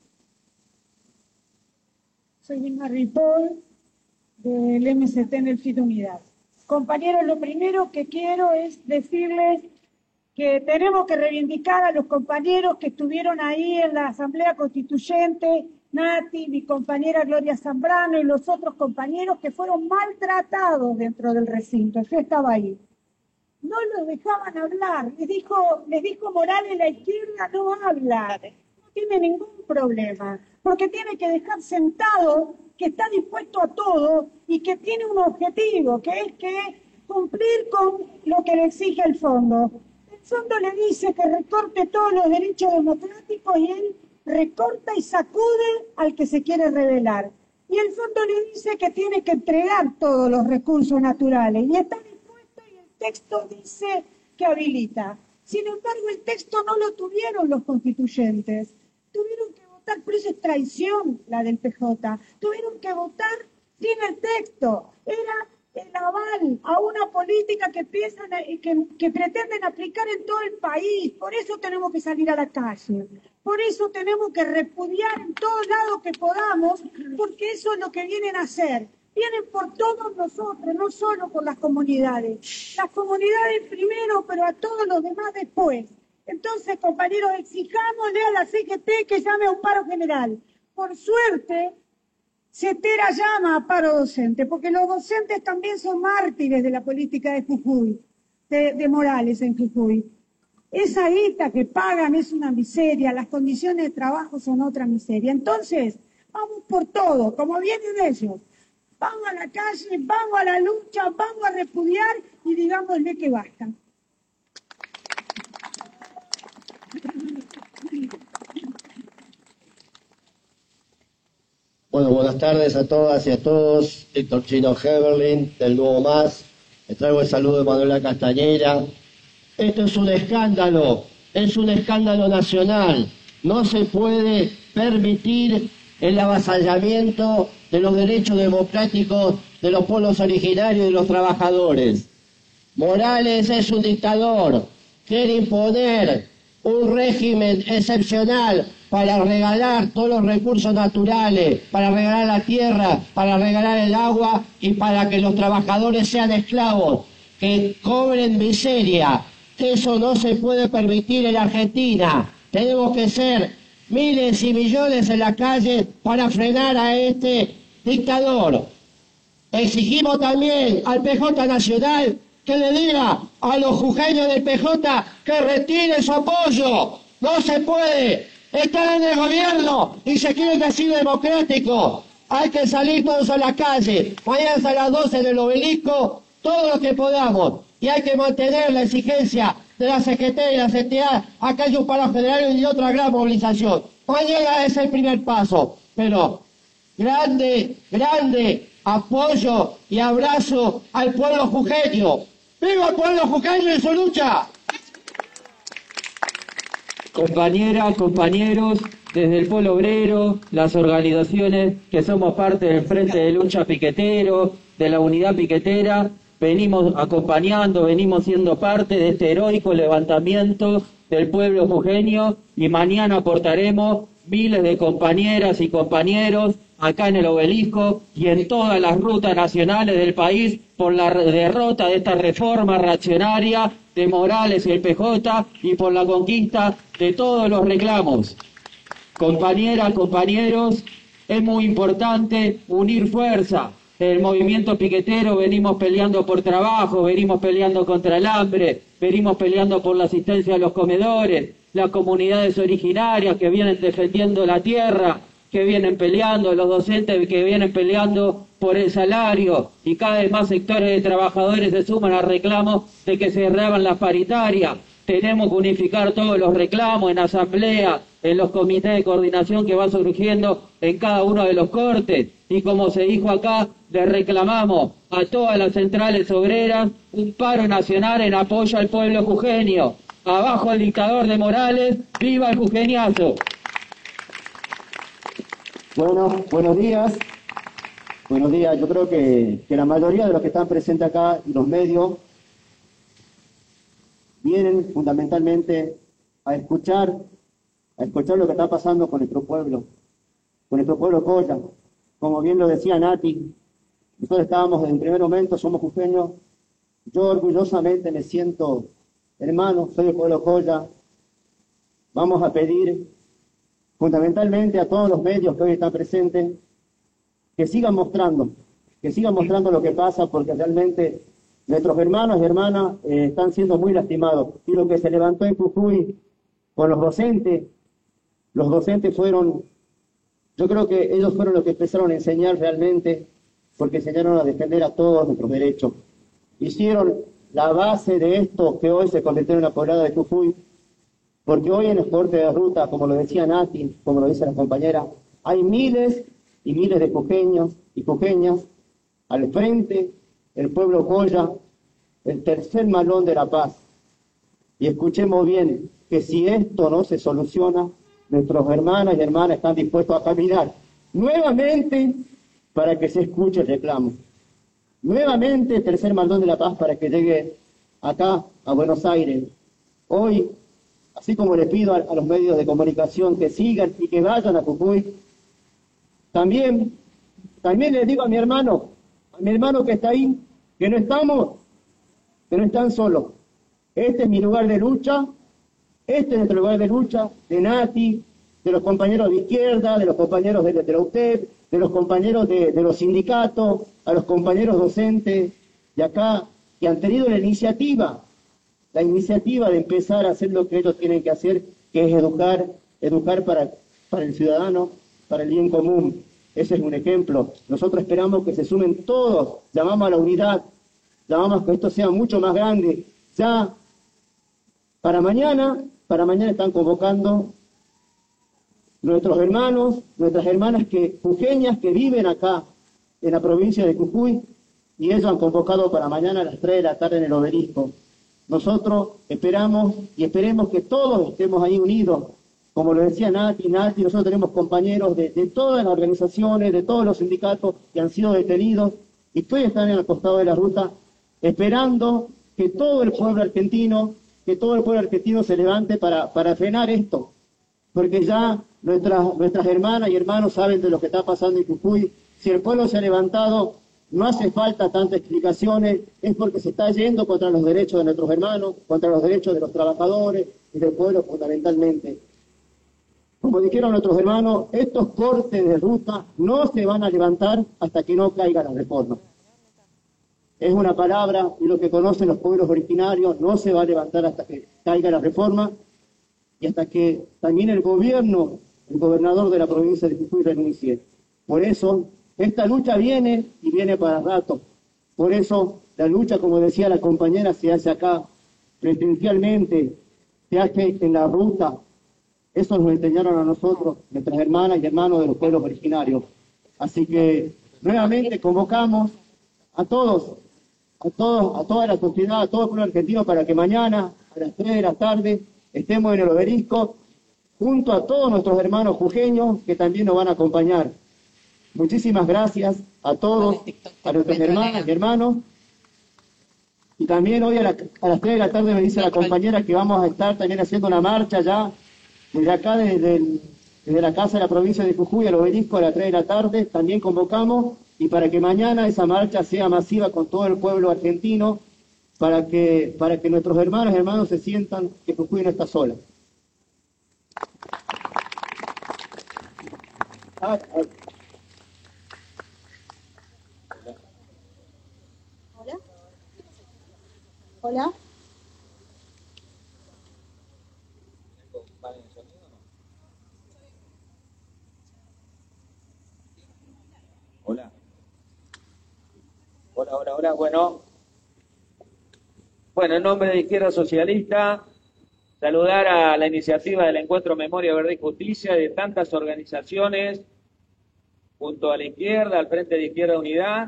Soy Vilma Ripoll, del M S T en el Fito Unidad. Compañeros, lo primero que quiero es decirles que tenemos que reivindicar a los compañeros que estuvieron ahí en la Asamblea Constituyente, Nati, mi compañera Gloria Zambrano y los otros compañeros que fueron maltratados dentro del recinto. Yo estaba ahí. No los dejaban hablar. Les dijo, les dijo Morales, la izquierda no habla. No tiene ningún problema, porque tiene que dejar sentado que está dispuesto a todo y que tiene un objetivo, que es que cumplir con lo que le exige el fondo. El fondo le dice que recorte todos los derechos democráticos y él recorta y sacude al que se quiere rebelar. Y el fondo le dice que tiene que entregar todos los recursos naturales y está dispuesto y el texto dice que habilita. Sin embargo, el texto no lo tuvieron los constituyentes. Tuvieron que votar, por eso es traición la del P J. Tuvieron que votar sin el texto. Era el aval a una política que piensan, que, que pretenden aplicar en todo el país. Por eso tenemos que salir a la calle. Por eso tenemos que repudiar en todos lados que podamos, porque eso es lo que vienen a hacer. Vienen por todos nosotros, no solo por las comunidades. Las comunidades primero, pero a todos los demás después. Entonces, compañeros, exijámosle a la C G T que llame a un paro general. Por suerte, CETERA llama a paro docente, porque los docentes también son mártires de la política de Jujuy, de, de Morales en Jujuy. Esa guita que pagan es una miseria, las condiciones de trabajo son otra miseria. Entonces, vamos por todo, como vienen ellos. Vamos a la calle, vamos a la lucha, vamos a repudiar y digámosle que basta. Bueno, buenas tardes a todas y a todos. Víctor Chino Heberlin, del Nuevo Más. Les traigo el saludo de Manuela Castañera. Esto es un escándalo, es un escándalo nacional. No se puede permitir el avasallamiento de los derechos democráticos de los pueblos originarios y de los trabajadores. Morales es un dictador, quiere imponer un régimen excepcional para regalar todos los recursos naturales, para regalar la tierra, para regalar el agua y para que los trabajadores sean esclavos, que cobren miseria. Eso no se puede permitir en Argentina. Tenemos que ser miles y millones en la calle para frenar a este dictador. Exigimos también al P J Nacional que le diga a los jujeños del P J que retiren su apoyo. No se puede. Están en el gobierno y se quieren decir democráticos. Hay que salir todos a la calle. Mañana a las doce en el Obelisco, todo lo que podamos. Y hay que mantener la exigencia de la C G T y la C T A. Acá hay un paro general y otra gran movilización. Mañana es el primer paso. Pero grande, grande apoyo y abrazo al pueblo jujeño. ¡Viva el pueblo jujeño en su lucha! Compañeras, compañeros, desde el Polo Obrero, las organizaciones que somos parte del Frente de Lucha Piquetero, de la Unidad Piquetera, venimos acompañando, venimos siendo parte de este heroico levantamiento del pueblo jujeño y mañana aportaremos miles de compañeras y compañeros acá en el Obelisco y en todas las rutas nacionales del país por la derrota de esta reforma reaccionaria de Morales y el P J y por la conquista de todos los reclamos. Compañeras, compañeros, es muy importante unir fuerza. El movimiento piquetero venimos peleando por trabajo, venimos peleando contra el hambre, venimos peleando por la asistencia a los comedores, las comunidades originarias que vienen defendiendo la tierra, que vienen peleando, los docentes que vienen peleando por el salario, y cada vez más sectores de trabajadores se suman al reclamo de que se reabran las paritarias. Tenemos que unificar todos los reclamos en asamblea, en los comités de coordinación que van surgiendo en cada uno de los cortes, y como se dijo acá, le reclamamos a todas las centrales obreras un paro nacional en apoyo al pueblo jujeño. Abajo el dictador de Morales, ¡viva el jujeñazo! Bueno, buenos días. Buenos días. Yo creo que, que la mayoría de los que están presentes acá y los medios vienen fundamentalmente a escuchar, a escuchar lo que está pasando con nuestro pueblo, con nuestro pueblo Colla. Como bien lo decía Nati, nosotros estábamos desde el primer momento, somos jujeños. Yo orgullosamente me siento hermano, soy del pueblo Colla. Vamos a pedir fundamentalmente a todos los medios que hoy están presentes que sigan mostrando, que sigan mostrando lo que pasa, porque realmente nuestros hermanos y hermanas eh, están siendo muy lastimados. Y lo que se levantó en Jujuy con los docentes, los docentes fueron, yo creo que ellos fueron los que empezaron a enseñar realmente, porque enseñaron a defender a todos nuestros derechos. Hicieron la base de esto que hoy se convirtió en la poblada de Jujuy, porque hoy en el corte de ruta, como lo decía Nati, como lo dice la compañera, hay miles y miles de jujeños y jujeñas al frente, el pueblo Colla, el tercer malón de la paz. Y escuchemos bien, que si esto no se soluciona, nuestros hermanos y hermanas están dispuestos a caminar nuevamente para que se escuche el reclamo. Nuevamente el tercer malón de la paz para que llegue acá, a Buenos Aires. Hoy, así como le pido a, a los medios de comunicación que sigan y que vayan a Jujuy, también, también le digo a mi hermano, a mi hermano que está ahí, que no estamos, que no están solos. Este es mi lugar de lucha, este es nuestro lugar de lucha, de Nati, de los compañeros de izquierda, de los compañeros de, de la U T E P, de los compañeros de, de los sindicatos, a los compañeros docentes de acá, que han tenido la iniciativa, la iniciativa de empezar a hacer lo que ellos tienen que hacer, que es educar, educar para, para el ciudadano, para el bien común. Ese es un ejemplo. Nosotros esperamos que se sumen todos, llamamos a la unidad, llamamos a que esto sea mucho más grande. Ya para mañana, para mañana están convocando nuestros hermanos, nuestras hermanas que, jujeñas que viven acá en la provincia de Jujuy, y ellos han convocado para mañana a las tres de la tarde en el Obelisco. Nosotros esperamos y esperemos que todos estemos ahí unidos. Como lo decía Nati, Nati, nosotros tenemos compañeros de, de todas las organizaciones, de todos los sindicatos que han sido detenidos y que hoy están en el costado de la ruta, esperando que todo el pueblo argentino, que todo el pueblo argentino se levante para, para frenar esto. Porque ya nuestras, nuestras hermanas y hermanos saben de lo que está pasando en Jujuy. Si el pueblo se ha levantado, no hace falta tantas explicaciones, es porque se está yendo contra los derechos de nuestros hermanos, contra los derechos de los trabajadores y del pueblo fundamentalmente. Como dijeron nuestros hermanos, estos cortes de ruta no se van a levantar hasta que no caiga la reforma. Es una palabra, y lo que conocen los pueblos originarios, no se va a levantar hasta que caiga la reforma y hasta que también el gobierno, el gobernador de la provincia de Jujuy renuncie. Por eso, esta lucha viene y viene para rato. Por eso, la lucha, como decía la compañera, se hace acá, presencialmente, se hace en la ruta. Eso nos enseñaron a nosotros, nuestras hermanas y hermanos de los pueblos originarios. Así que, nuevamente, convocamos a todos, a todos, a toda la sociedad, a todo el pueblo argentino para que mañana, a las tres de la tarde, estemos en el Obelisco junto a todos nuestros hermanos jujeños que también nos van a acompañar. Muchísimas gracias a todos, a nuestras hermanas y hermanos. Y también hoy a, la, a las tres de la tarde me dice la compañera que vamos a estar también haciendo una marcha ya, desde acá, desde, el, desde la Casa de la Provincia de Jujuy al Obelisco a las tres de la tarde, también convocamos, y para que mañana esa marcha sea masiva con todo el pueblo argentino, para que, para que nuestros hermanos y hermanos se sientan que Jujuy no está sola. Ah, ah. Hola. Hola. Hola. Hola, hola, hola. Bueno. Bueno, en nombre de Izquierda Socialista, saludar a la iniciativa del Encuentro Memoria, Verdad y Justicia de tantas organizaciones junto a la izquierda, al Frente de Izquierda Unidad,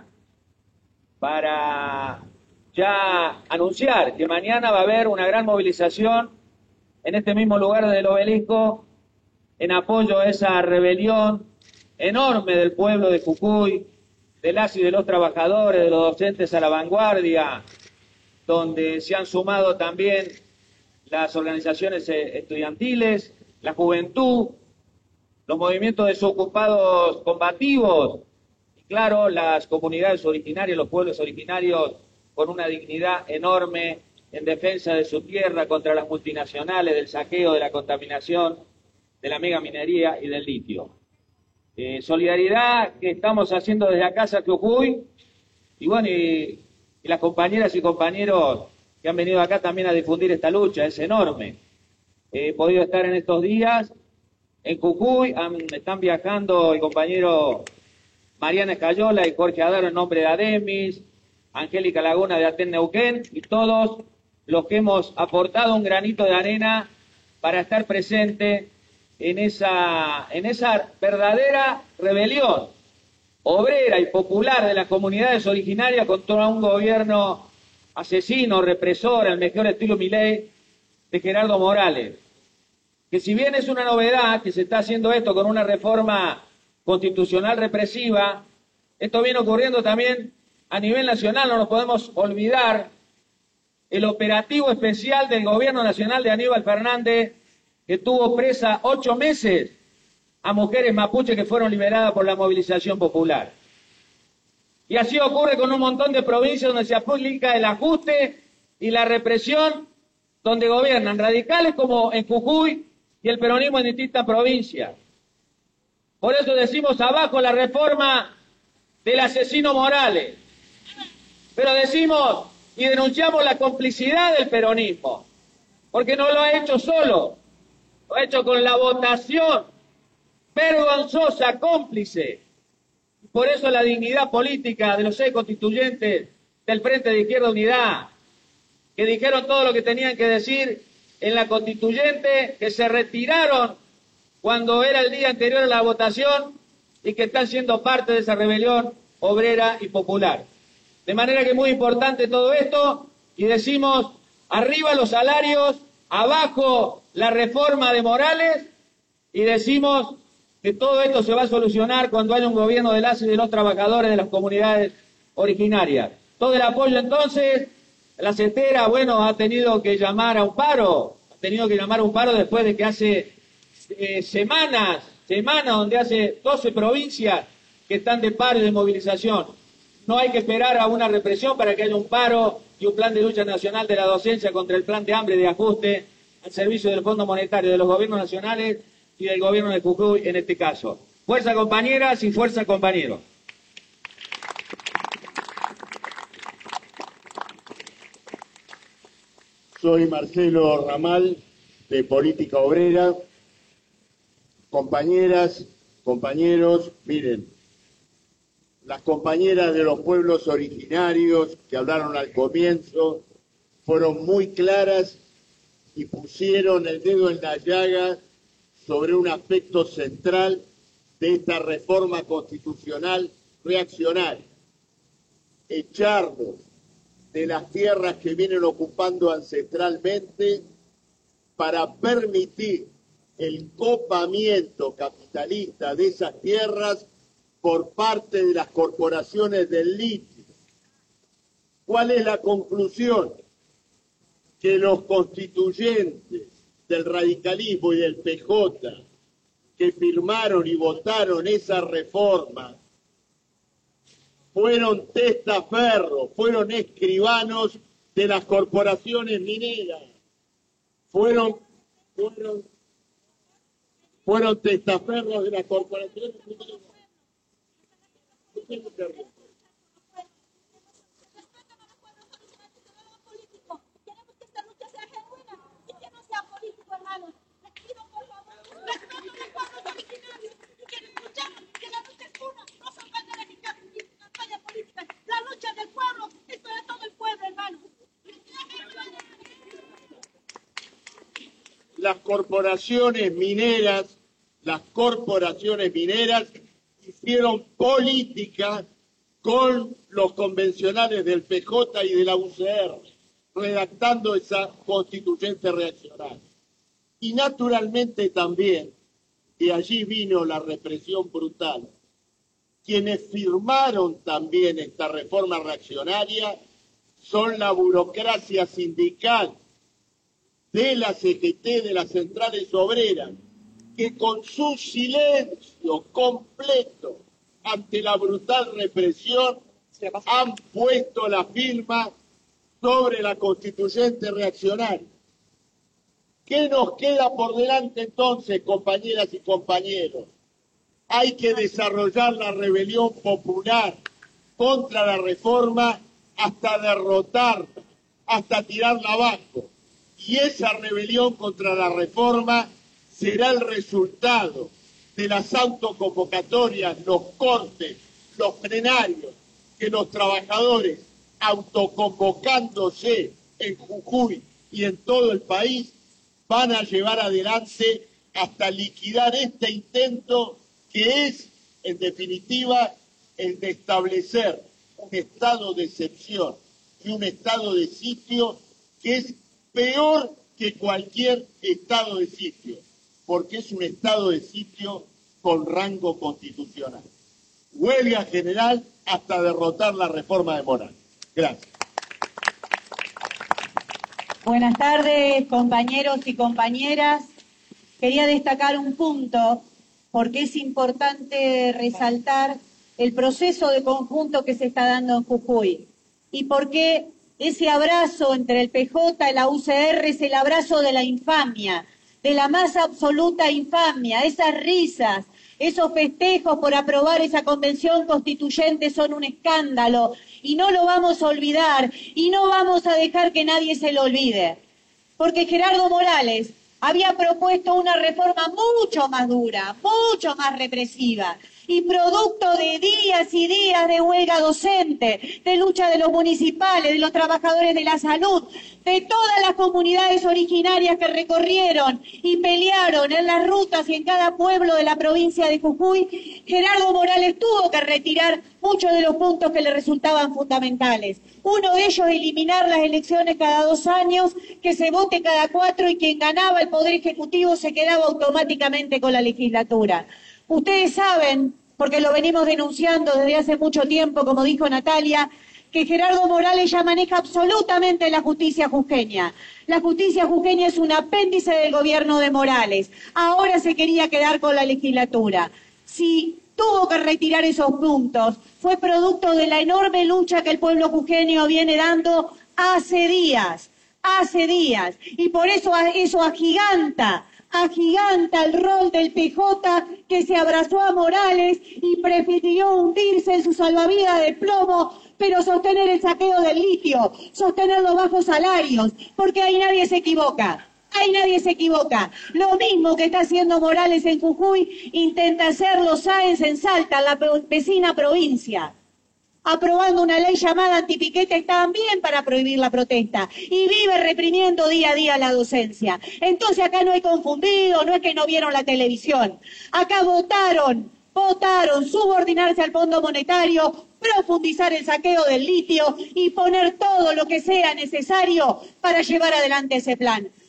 para ya anunciar que mañana va a haber una gran movilización en este mismo lugar del Obelisco en apoyo a esa rebelión enorme del pueblo de Jujuy, de las y de los trabajadores, de los docentes a la vanguardia, donde se han sumado también las organizaciones estudiantiles, la juventud, los movimientos desocupados combativos, y claro, las comunidades originarias, los pueblos originarios con una dignidad enorme en defensa de su tierra contra las multinacionales, del saqueo, de la contaminación, de la megaminería y del litio. Eh, solidaridad que estamos haciendo desde acá hacia Jujuy, y bueno, y, y las compañeras y compañeros que han venido acá también a difundir esta lucha, es enorme. He podido estar en estos días en Jujuy, han, están viajando el compañero Mariana Escayola y Jorge Adaro en nombre de ADEMIS, Angélica Laguna de Aten Neuquén, y todos los que hemos aportado un granito de arena para estar presente en esa, en esa verdadera rebelión obrera y popular de las comunidades originarias contra un gobierno asesino, represor, al mejor estilo Milei de Gerardo Morales. Que si bien es una novedad que se está haciendo esto con una reforma constitucional represiva, esto viene ocurriendo también a nivel nacional. No nos podemos olvidar el operativo especial del gobierno nacional de Aníbal Fernández, que tuvo presa ocho meses a mujeres mapuches que fueron liberadas por la movilización popular. Y así ocurre con un montón de provincias donde se aplica el ajuste y la represión, donde gobiernan radicales como en Jujuy y el peronismo en distintas provincias. Por eso decimos abajo la reforma del asesino Morales. Pero decimos y denunciamos la complicidad del peronismo, porque no lo ha hecho solo, lo ha hecho con la votación vergonzosa, cómplice. Por eso la dignidad política de los seis constituyentes del Frente de Izquierda Unidad, que dijeron todo lo que tenían que decir en la constituyente, que se retiraron cuando era el día anterior a la votación y que están siendo parte de esa rebelión obrera y popular. De manera que es muy importante todo esto, y decimos arriba los salarios, abajo la reforma de Morales, y decimos que todo esto se va a solucionar cuando haya un gobierno de las y de los trabajadores de las comunidades originarias. Todo el apoyo entonces. La CETERA, bueno, ha tenido que llamar a un paro, ha tenido que llamar a un paro después de que hace eh, semanas, semanas donde hace doce provincias que están de paro y de movilización. No hay que esperar a una represión para que haya un paro y un plan de lucha nacional de la docencia contra el plan de hambre y de ajuste al servicio del Fondo Monetario, de los gobiernos nacionales y del gobierno de Jujuy en este caso. Fuerza compañeras y fuerza compañeros. Soy Marcelo Ramal, de Política Obrera. Compañeras, compañeros, miren, las compañeras de los pueblos originarios que hablaron al comienzo fueron muy claras y pusieron el dedo en la llaga sobre un aspecto central de esta reforma constitucional reaccionaria: echarnos de las tierras que vienen ocupando ancestralmente para permitir el copamiento capitalista de esas tierras por parte de las corporaciones del litio. ¿Cuál es la conclusión? Que los constituyentes del radicalismo y del P J que firmaron y votaron esa reforma fueron testaferros, fueron escribanos de las corporaciones mineras, fueron, fueron, fueron testaferros de las corporaciones mineras. La lucha del pueblo es para todo el pueblo, hermano. Las corporaciones mineras, las corporaciones mineras hicieron política con los convencionales del P J y de la U C R, redactando esa constituyente reaccionaria. Y naturalmente también, de allí vino la represión brutal, quienes firmaron también esta reforma reaccionaria son la burocracia sindical de la C G T, de las centrales obreras, que con su silencio completo ante la brutal represión han puesto la firma sobre la constituyente reaccionaria. ¿Qué nos queda por delante entonces, compañeras y compañeros? Hay que desarrollar la rebelión popular contra la reforma hasta derrotarla, hasta tirarla abajo. Y esa rebelión contra la reforma será el resultado de las autoconvocatorias, los cortes, los plenarios, que los trabajadores, autoconvocándose en Jujuy y en todo el país, van a llevar adelante hasta liquidar este intento que es, en definitiva, el de establecer un estado de excepción y un estado de sitio que es peor que cualquier estado de sitio, porque es un estado de sitio con rango constitucional. Huelga general hasta derrotar la reforma de Morales. Gracias. Buenas tardes, compañeros y compañeras. Quería destacar un punto, porque es importante resaltar el proceso de conjunto que se está dando en Jujuy y por qué ese abrazo entre el P J y la U C R es el abrazo de la infamia, de la más absoluta infamia. Esas risas, esos festejos por aprobar esa convención constituyente son un escándalo y no lo vamos a olvidar y no vamos a dejar que nadie se lo olvide. Porque Gerardo Morales había propuesto una reforma mucho más dura, mucho más represiva, y producto de días y días de huelga docente, de lucha de los municipales, de los trabajadores de la salud, de todas las comunidades originarias que recorrieron y pelearon en las rutas y en cada pueblo de la provincia de Jujuy, Gerardo Morales tuvo que retirar muchos de los puntos que le resultaban fundamentales. Uno de ellos, eliminar las elecciones cada dos años, que se vote cada cuatro y quien ganaba el Poder Ejecutivo se quedaba automáticamente con la legislatura. Ustedes saben, porque lo venimos denunciando desde hace mucho tiempo, como dijo Natalia, que Gerardo Morales ya maneja absolutamente la justicia jujeña. La justicia jujeña es un apéndice del gobierno de Morales. Ahora se quería quedar con la legislatura. Si tuvo que retirar esos puntos, fue producto de la enorme lucha que el pueblo jujeño viene dando hace días, hace días. Y por eso eso agiganta, agiganta el rol del P J, que se abrazó a Morales y prefirió hundirse en su salvavidas de plomo, pero sostener el saqueo del litio, sostener los bajos salarios, porque ahí nadie se equivoca. Ahí nadie se equivoca. Lo mismo que está haciendo Morales en Jujuy, intenta hacerlo Sáenz en Salta, la vecina provincia, aprobando una ley llamada antipiquetes también para prohibir la protesta, y vive reprimiendo día a día la docencia. Entonces acá no hay confundido, no es que no vieron la televisión. Acá votaron, votaron subordinarse al Fondo Monetario, profundizar el saqueo del litio y poner todo lo que sea necesario para llevar adelante ese plan.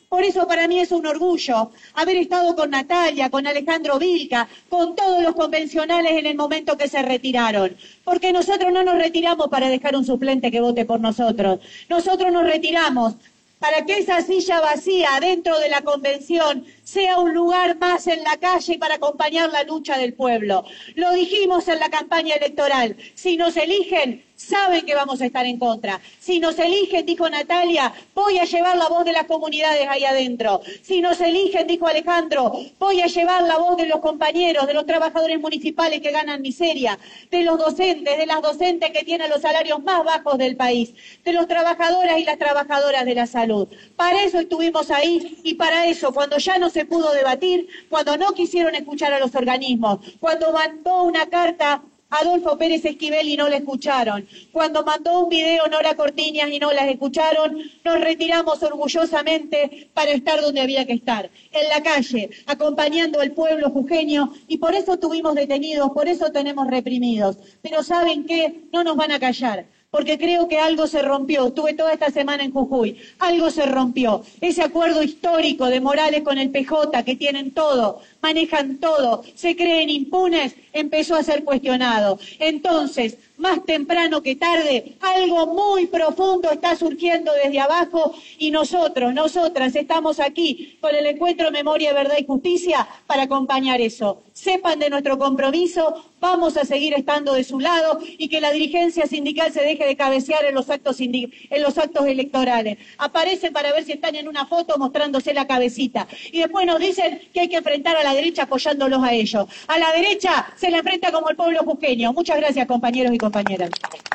Por eso para mí es un orgullo haber estado con Natalia, con Alejandro Vilca, con todos los convencionales en el momento que se retiraron. Porque nosotros no nos retiramos para dejar un suplente que vote por nosotros. Nosotros nos retiramos para que esa silla vacía dentro de la convención sea un lugar más en la calle y para acompañar la lucha del pueblo. Lo dijimos en la campaña electoral. Si nos eligen, saben que vamos a estar en contra. Si nos eligen, dijo Natalia, voy a llevar la voz de las comunidades ahí adentro. Si nos eligen, dijo Alejandro, voy a llevar la voz de los compañeros, de los trabajadores municipales que ganan miseria, de los docentes, de las docentes que tienen los salarios más bajos del país, de los trabajadoras y las trabajadoras de la salud. Para eso estuvimos ahí y para eso, cuando ya no se pudo debatir, cuando no quisieron escuchar a los organismos, cuando mandó una carta Adolfo Pérez Esquivel y no la escucharon, cuando mandó un video Nora Cortiñas y no las escucharon, nos retiramos orgullosamente para estar donde había que estar, en la calle, acompañando al pueblo jujeño, y por eso tuvimos detenidos, por eso tenemos reprimidos. Pero ¿saben qué? No nos van a callar, porque creo que algo se rompió. Estuve toda esta semana en Jujuy, algo se rompió. Ese acuerdo histórico de Morales con el P J, que tienen todo, manejan todo, se creen impunes, empezó a ser cuestionado. Entonces, más temprano que tarde, algo muy profundo está surgiendo desde abajo y nosotros, nosotras estamos aquí con el Encuentro Memoria, Verdad y Justicia para acompañar eso. Sepan de nuestro compromiso, vamos a seguir estando de su lado y que la dirigencia sindical se deje de cabecear en los actos, en los actos electorales. Aparecen para ver si están en una foto mostrándose la cabecita y después nos dicen que hay que enfrentar a la derecha apoyándolos a ellos. A la derecha se la enfrenta como el pueblo jujeño. Muchas gracias, compañeros y compañeras.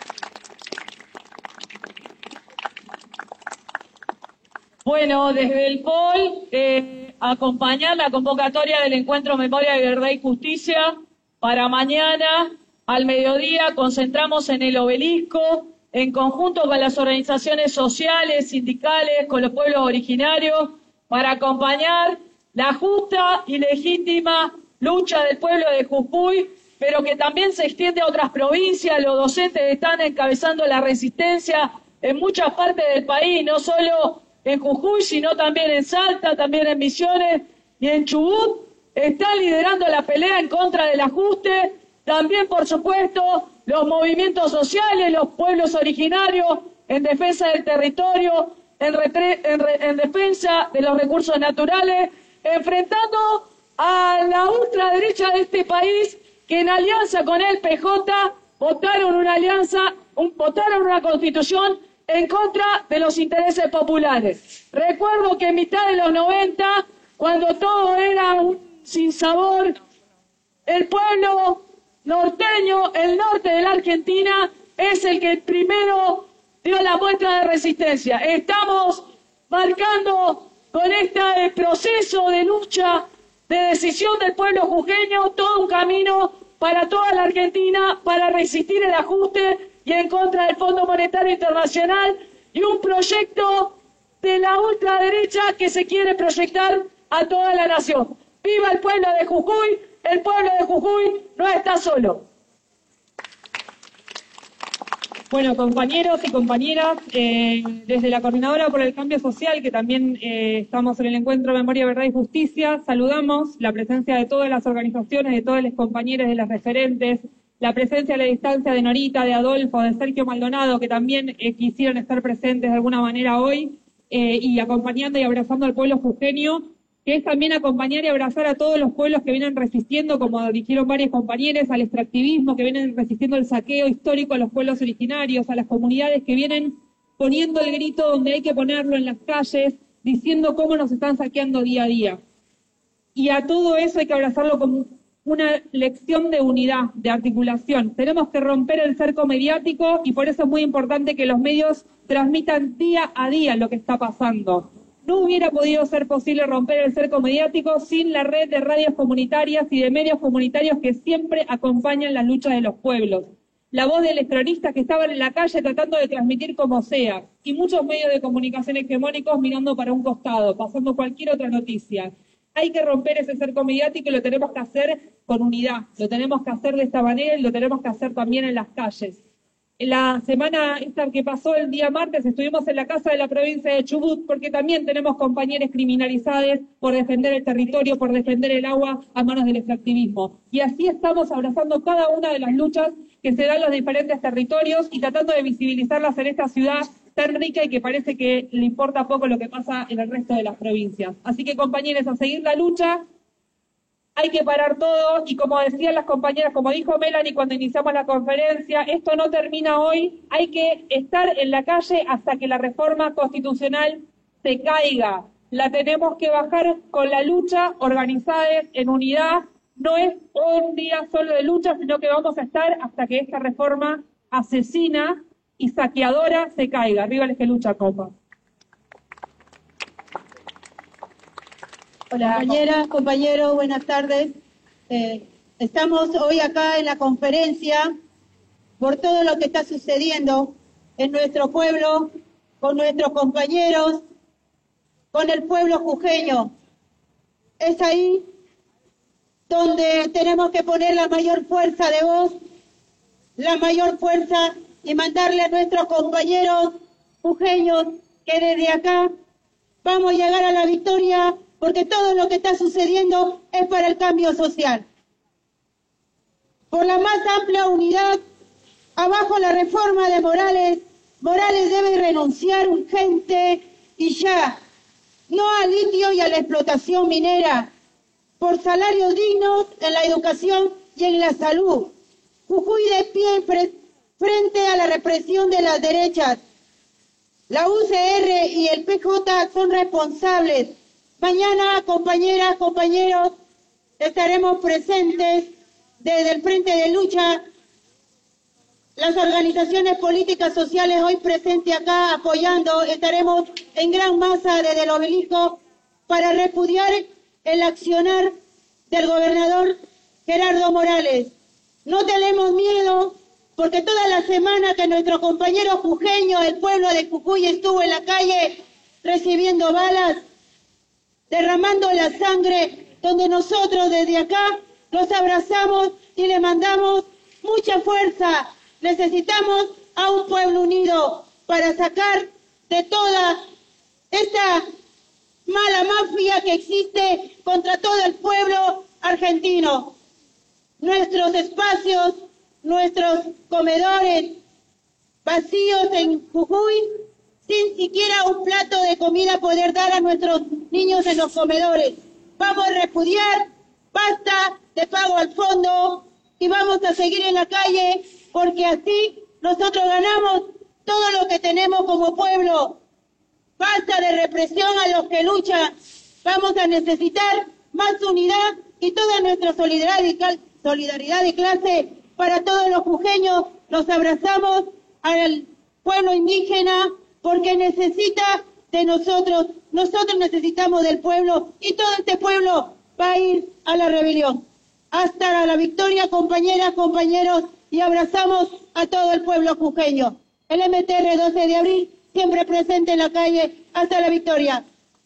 Bueno, desde el P O L, eh, acompañar la convocatoria del Encuentro Memoria, Verdad y Justicia para mañana al mediodía. Concentramos en el Obelisco, en conjunto con las organizaciones sociales, sindicales, con los pueblos originarios, para acompañar la justa y legítima lucha del pueblo de Jujuy, pero que también se extiende a otras provincias. Los docentes están encabezando la resistencia en muchas partes del país, no solo en Jujuy, sino también en Salta, también en Misiones y en Chubut. Están liderando la pelea en contra del ajuste. También, por supuesto, los movimientos sociales, los pueblos originarios, en defensa del territorio, en, repre, en, re, en defensa de los recursos naturales, enfrentando a la ultraderecha de este país, que en alianza con el P J votaron una alianza, un, votaron una constitución en contra de los intereses populares. Recuerdo que en mitad de los noventa, cuando todo era un sinsabor, el pueblo norteño, el norte de la Argentina, es el que primero dio la muestra de resistencia. Estamos marcando con este proceso de lucha, de decisión del pueblo jujeño, todo un camino para toda la Argentina, para resistir el ajuste y en contra del Fondo Monetario Internacional, y un proyecto de la ultraderecha que se quiere proyectar a toda la nación. ¡Viva el pueblo de Jujuy! El pueblo de Jujuy no está solo. Bueno, compañeros y compañeras, eh, desde la Coordinadora por el Cambio Social, que también eh, estamos en el Encuentro Memoria, Verdad y Justicia, saludamos la presencia de todas las organizaciones, de todos los compañeros, de las referentes, la presencia a la distancia de Norita, de Adolfo, de Sergio Maldonado, que también eh, quisieron estar presentes de alguna manera hoy, eh, y acompañando y abrazando al pueblo jujeño, que es también acompañar y abrazar a todos los pueblos que vienen resistiendo, como dijeron varios compañeros, al extractivismo, que vienen resistiendo el saqueo histórico a los pueblos originarios, a las comunidades que vienen poniendo el grito donde hay que ponerlo en las calles, diciendo cómo nos están saqueando día a día. Y a todo eso hay que abrazarlo como una lección de unidad, de articulación. Tenemos que romper el cerco mediático y por eso es muy importante que los medios transmitan día a día lo que está pasando. No hubiera podido ser posible romper el cerco mediático sin la red de radios comunitarias y de medios comunitarios que siempre acompañan las luchas de los pueblos. La voz de los cronistas que estaban en la calle tratando de transmitir como sea, y muchos medios de comunicación hegemónicos mirando para un costado, pasando cualquier otra noticia. Hay que romper ese cerco mediático y lo tenemos que hacer con unidad, lo tenemos que hacer de esta manera y lo tenemos que hacer también en las calles. la semana esta que pasó el día martes estuvimos en la Casa de la Provincia de Chubut porque también tenemos compañeros criminalizados por defender el territorio, por defender el agua a manos del extractivismo. Y así estamos abrazando cada una de las luchas que se dan en los diferentes territorios y tratando de visibilizarlas en esta ciudad tan rica y que parece que le importa poco lo que pasa en el resto de las provincias. Así que, compañeros, a seguir la lucha. Hay que parar todo y como decían las compañeras, como dijo Melanie cuando iniciamos la conferencia, esto no termina hoy, hay que estar en la calle hasta que la reforma constitucional se caiga. La tenemos que bajar con la lucha, organizadas, en unidad. No es un día solo de lucha, sino que vamos a estar hasta que esta reforma asesina y saqueadora se caiga. Arriba les que lucha, copa. Hola, compañeras, compañeros, buenas tardes. Eh, estamos hoy acá en la conferencia por todo lo que está sucediendo en nuestro pueblo, con nuestros compañeros, con el pueblo jujeño. Es ahí donde tenemos que poner la mayor fuerza de voz, la mayor fuerza y mandarle a nuestros compañeros jujeños que desde acá vamos a llegar a la victoria, porque todo lo que está sucediendo es para el cambio social. Por la más amplia unidad, abajo la reforma de Morales, Morales debe renunciar urgente y ya, no al litio y a la explotación minera, por salarios dignos en la educación y en la salud. Jujuy de pie frente a la represión de las derechas. La U C R y el P J son responsables. Mañana, compañeras, compañeros, estaremos presentes desde el Frente de Lucha, las organizaciones políticas sociales hoy presentes acá apoyando, estaremos en gran masa desde el obelisco para repudiar el accionar del gobernador Gerardo Morales. No tenemos miedo porque toda la semana que nuestro compañero jujeño, el pueblo de Jujuy, estuvo en la calle recibiendo balas, derramando la sangre, donde nosotros desde acá los abrazamos y le mandamos mucha fuerza. Necesitamos a un pueblo unido para sacar de toda esta mala mafia que existe contra todo el pueblo argentino. Nuestros espacios, nuestros comedores vacíos en Jujuy, sin siquiera un plato de comida poder dar a nuestros niños en los comedores. Vamos a repudiar, basta de pago al fondo y vamos a seguir en la calle porque así nosotros ganamos todo lo que tenemos como pueblo. Basta de represión a los que luchan. Vamos a necesitar más unidad y toda nuestra solidaridad, solidaridad de clase para todos los jujeños. Nos abrazamos al pueblo indígena porque necesita de nosotros, nosotros necesitamos del pueblo y todo este pueblo va a ir a la rebelión. Hasta la victoria, compañeras, compañeros, y abrazamos a todo el pueblo jujeño. El M T R doce de abril, siempre presente en la calle, hasta la victoria.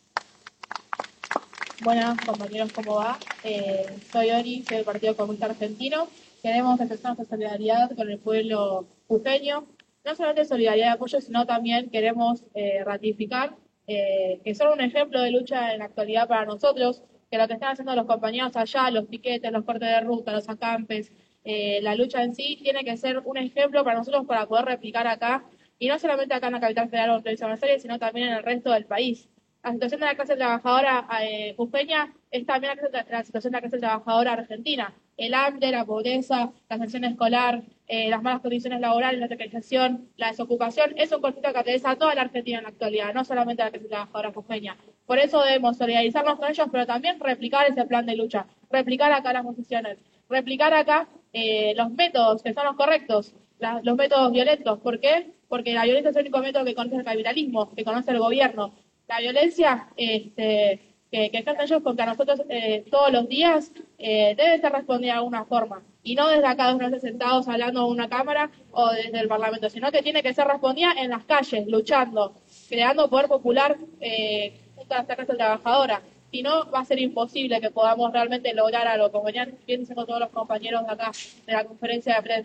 Buenas, compañeros, ¿cómo va? Eh, soy Ori, soy del Partido Comunista Argentino. Queremos expresar nuestra solidaridad con el pueblo jujeño. No solamente solidaridad y apoyo, sino también queremos eh, ratificar eh, que son un ejemplo de lucha en la actualidad para nosotros, que lo que están haciendo los compañeros allá, los piquetes, los cortes de ruta, los acampes, eh, la lucha en sí, tiene que ser un ejemplo para nosotros para poder replicar acá, y no solamente acá en la capital federal o en provincia de Buenos Aires, sino también en el resto del país. La situación de la clase trabajadora eh, jujeña es también la, la situación de la clase trabajadora argentina. El hambre, la pobreza, la sanción escolar, eh, las malas condiciones laborales, la precarización, la desocupación, es un conflicto que atraviesa a toda la Argentina en la actualidad, no solamente a la clase trabajadora jujeña. Por eso debemos solidarizarnos con ellos, pero también replicar ese plan de lucha, replicar acá las posiciones, replicar acá eh, los métodos que son los correctos, la, los métodos violentos. ¿Por qué? Porque la violencia es el único método que conoce el capitalismo, que conoce el gobierno. La violencia este, que, que ejercen ellos contra nosotros eh, todos los días eh, debe ser respondida de alguna forma. Y no desde acá, dos meses sentados hablando en una cámara o desde el Parlamento, sino que tiene que ser respondida en las calles, luchando, creando poder popular eh, junto a esta clase trabajadora. Si no, va a ser imposible que podamos realmente lograr algo, como venían bien diciendo todos los compañeros de acá, de la conferencia de prensa.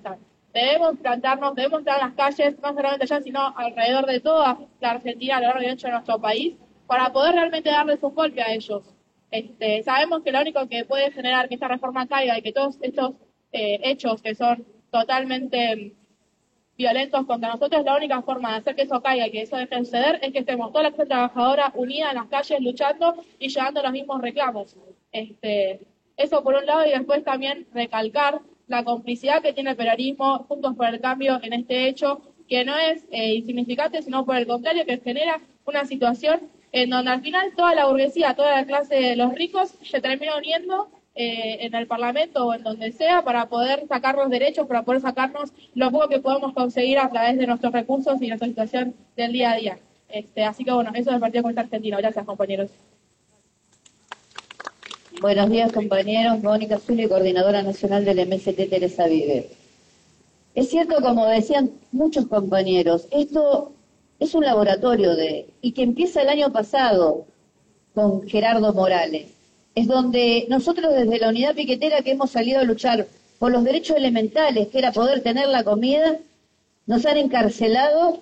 debemos plantarnos, debemos estar en las calles, no solamente allá, sino alrededor de toda la Argentina, a lo largo y ancho de nuestro país, para poder realmente darles un golpe a ellos. Este, sabemos que lo único que puede generar que esta reforma caiga y que todos estos eh, hechos que son totalmente violentos contra nosotros, la única forma de hacer que eso caiga y que eso deje de suceder es que estemos toda la clase trabajadora unida en las calles luchando y llevando los mismos reclamos. Este, eso por un lado, y después también recalcar la complicidad que tiene el peronismo Juntos por el Cambio en este hecho, que no es eh, insignificante, sino por el contrario, que genera una situación en donde al final toda la burguesía, toda la clase de los ricos se termina uniendo eh, en el Parlamento o en donde sea para poder sacar los derechos, para poder sacarnos lo poco que podemos conseguir a través de nuestros recursos y nuestra situación del día a día. Este, así que bueno, eso es el Partido Comunista Argentino. Gracias, compañeros. Buenos días, compañeros. Mónica Zuli, coordinadora nacional del M S T Teresa Vive. Es cierto, como decían muchos compañeros, esto es un laboratorio de y que empieza el año pasado con Gerardo Morales. Es donde nosotros desde la unidad piquetera que hemos salido a luchar por los derechos elementales, que era poder tener la comida, nos han encarcelado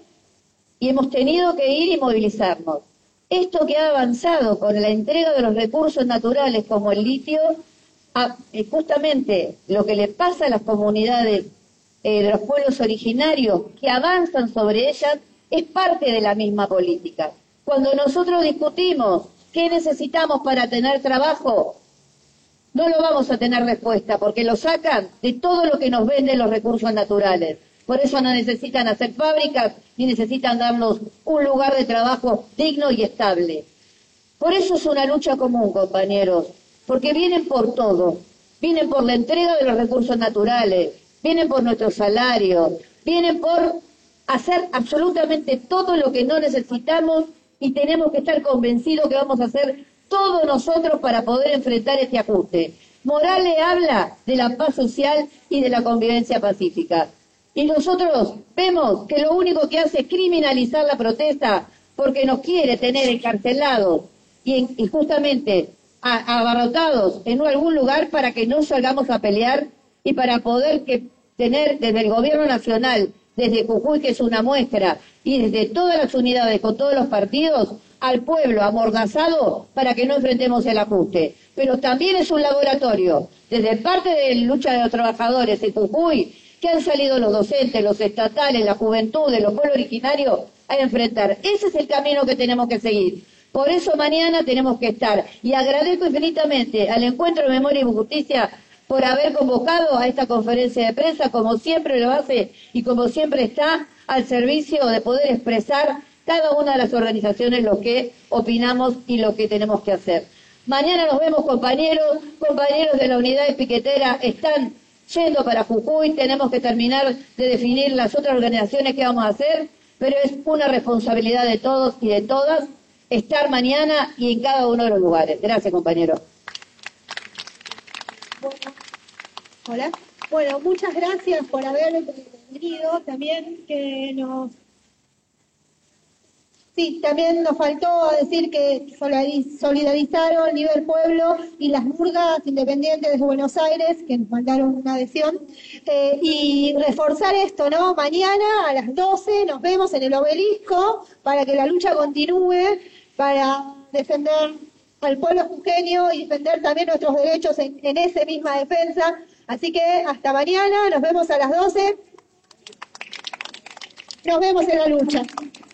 y hemos tenido que ir y movilizarnos. Esto que ha avanzado con la entrega de los recursos naturales como el litio, a, eh, justamente lo que le pasa a las comunidades eh, de los pueblos originarios que avanzan sobre ellas, es parte de la misma política. Cuando nosotros discutimos qué necesitamos para tener trabajo, no lo vamos a tener respuesta, porque lo sacan de todo lo que nos venden los recursos naturales. Por eso no necesitan hacer fábricas, ni necesitan darnos un lugar de trabajo digno y estable. Por eso es una lucha común, compañeros, porque vienen por todo. Vienen por la entrega de los recursos naturales, vienen por nuestros salarios, vienen por hacer absolutamente todo lo que no necesitamos y tenemos que estar convencidos que vamos a hacer todos nosotros para poder enfrentar este ajuste. Morales habla de la paz social y de la convivencia pacífica. Y nosotros vemos que lo único que hace es criminalizar la protesta porque nos quiere tener encarcelados y, y justamente a, abarrotados en algún lugar para que no salgamos a pelear y para poder que tener desde el gobierno nacional, desde Jujuy, que es una muestra, y desde todas las unidades con todos los partidos, al pueblo amordazado para que no enfrentemos el ajuste. Pero también es un laboratorio, desde parte de la lucha de los trabajadores en Jujuy, que han salido los docentes, los estatales, la juventud, los pueblos originarios a enfrentar. Ese es el camino que tenemos que seguir. Por eso mañana tenemos que estar. Y agradezco infinitamente al Encuentro de Memoria y Justicia por haber convocado a esta conferencia de prensa, como siempre lo hace y como siempre está al servicio de poder expresar cada una de las organizaciones lo que opinamos y lo que tenemos que hacer. Mañana nos vemos, compañeros, compañeros de la unidad piquetera están yendo para Jujuy, tenemos que terminar de definir las otras organizaciones que vamos a hacer, pero es una responsabilidad de todos y de todas estar mañana y en cada uno de los lugares. Gracias, compañeros. Hola. Bueno, muchas gracias por haber venido. También que nos... Sí, también nos faltó decir que solidarizaron Liber Pueblo y las murgas independientes de Buenos Aires, que nos mandaron una adhesión. Eh, y reforzar esto, ¿no? Mañana a las doce nos vemos en el Obelisco para que la lucha continúe, para defender al pueblo jujeño y defender también nuestros derechos en, en esa misma defensa. Así que hasta mañana, nos vemos a las doce. Nos vemos en la lucha.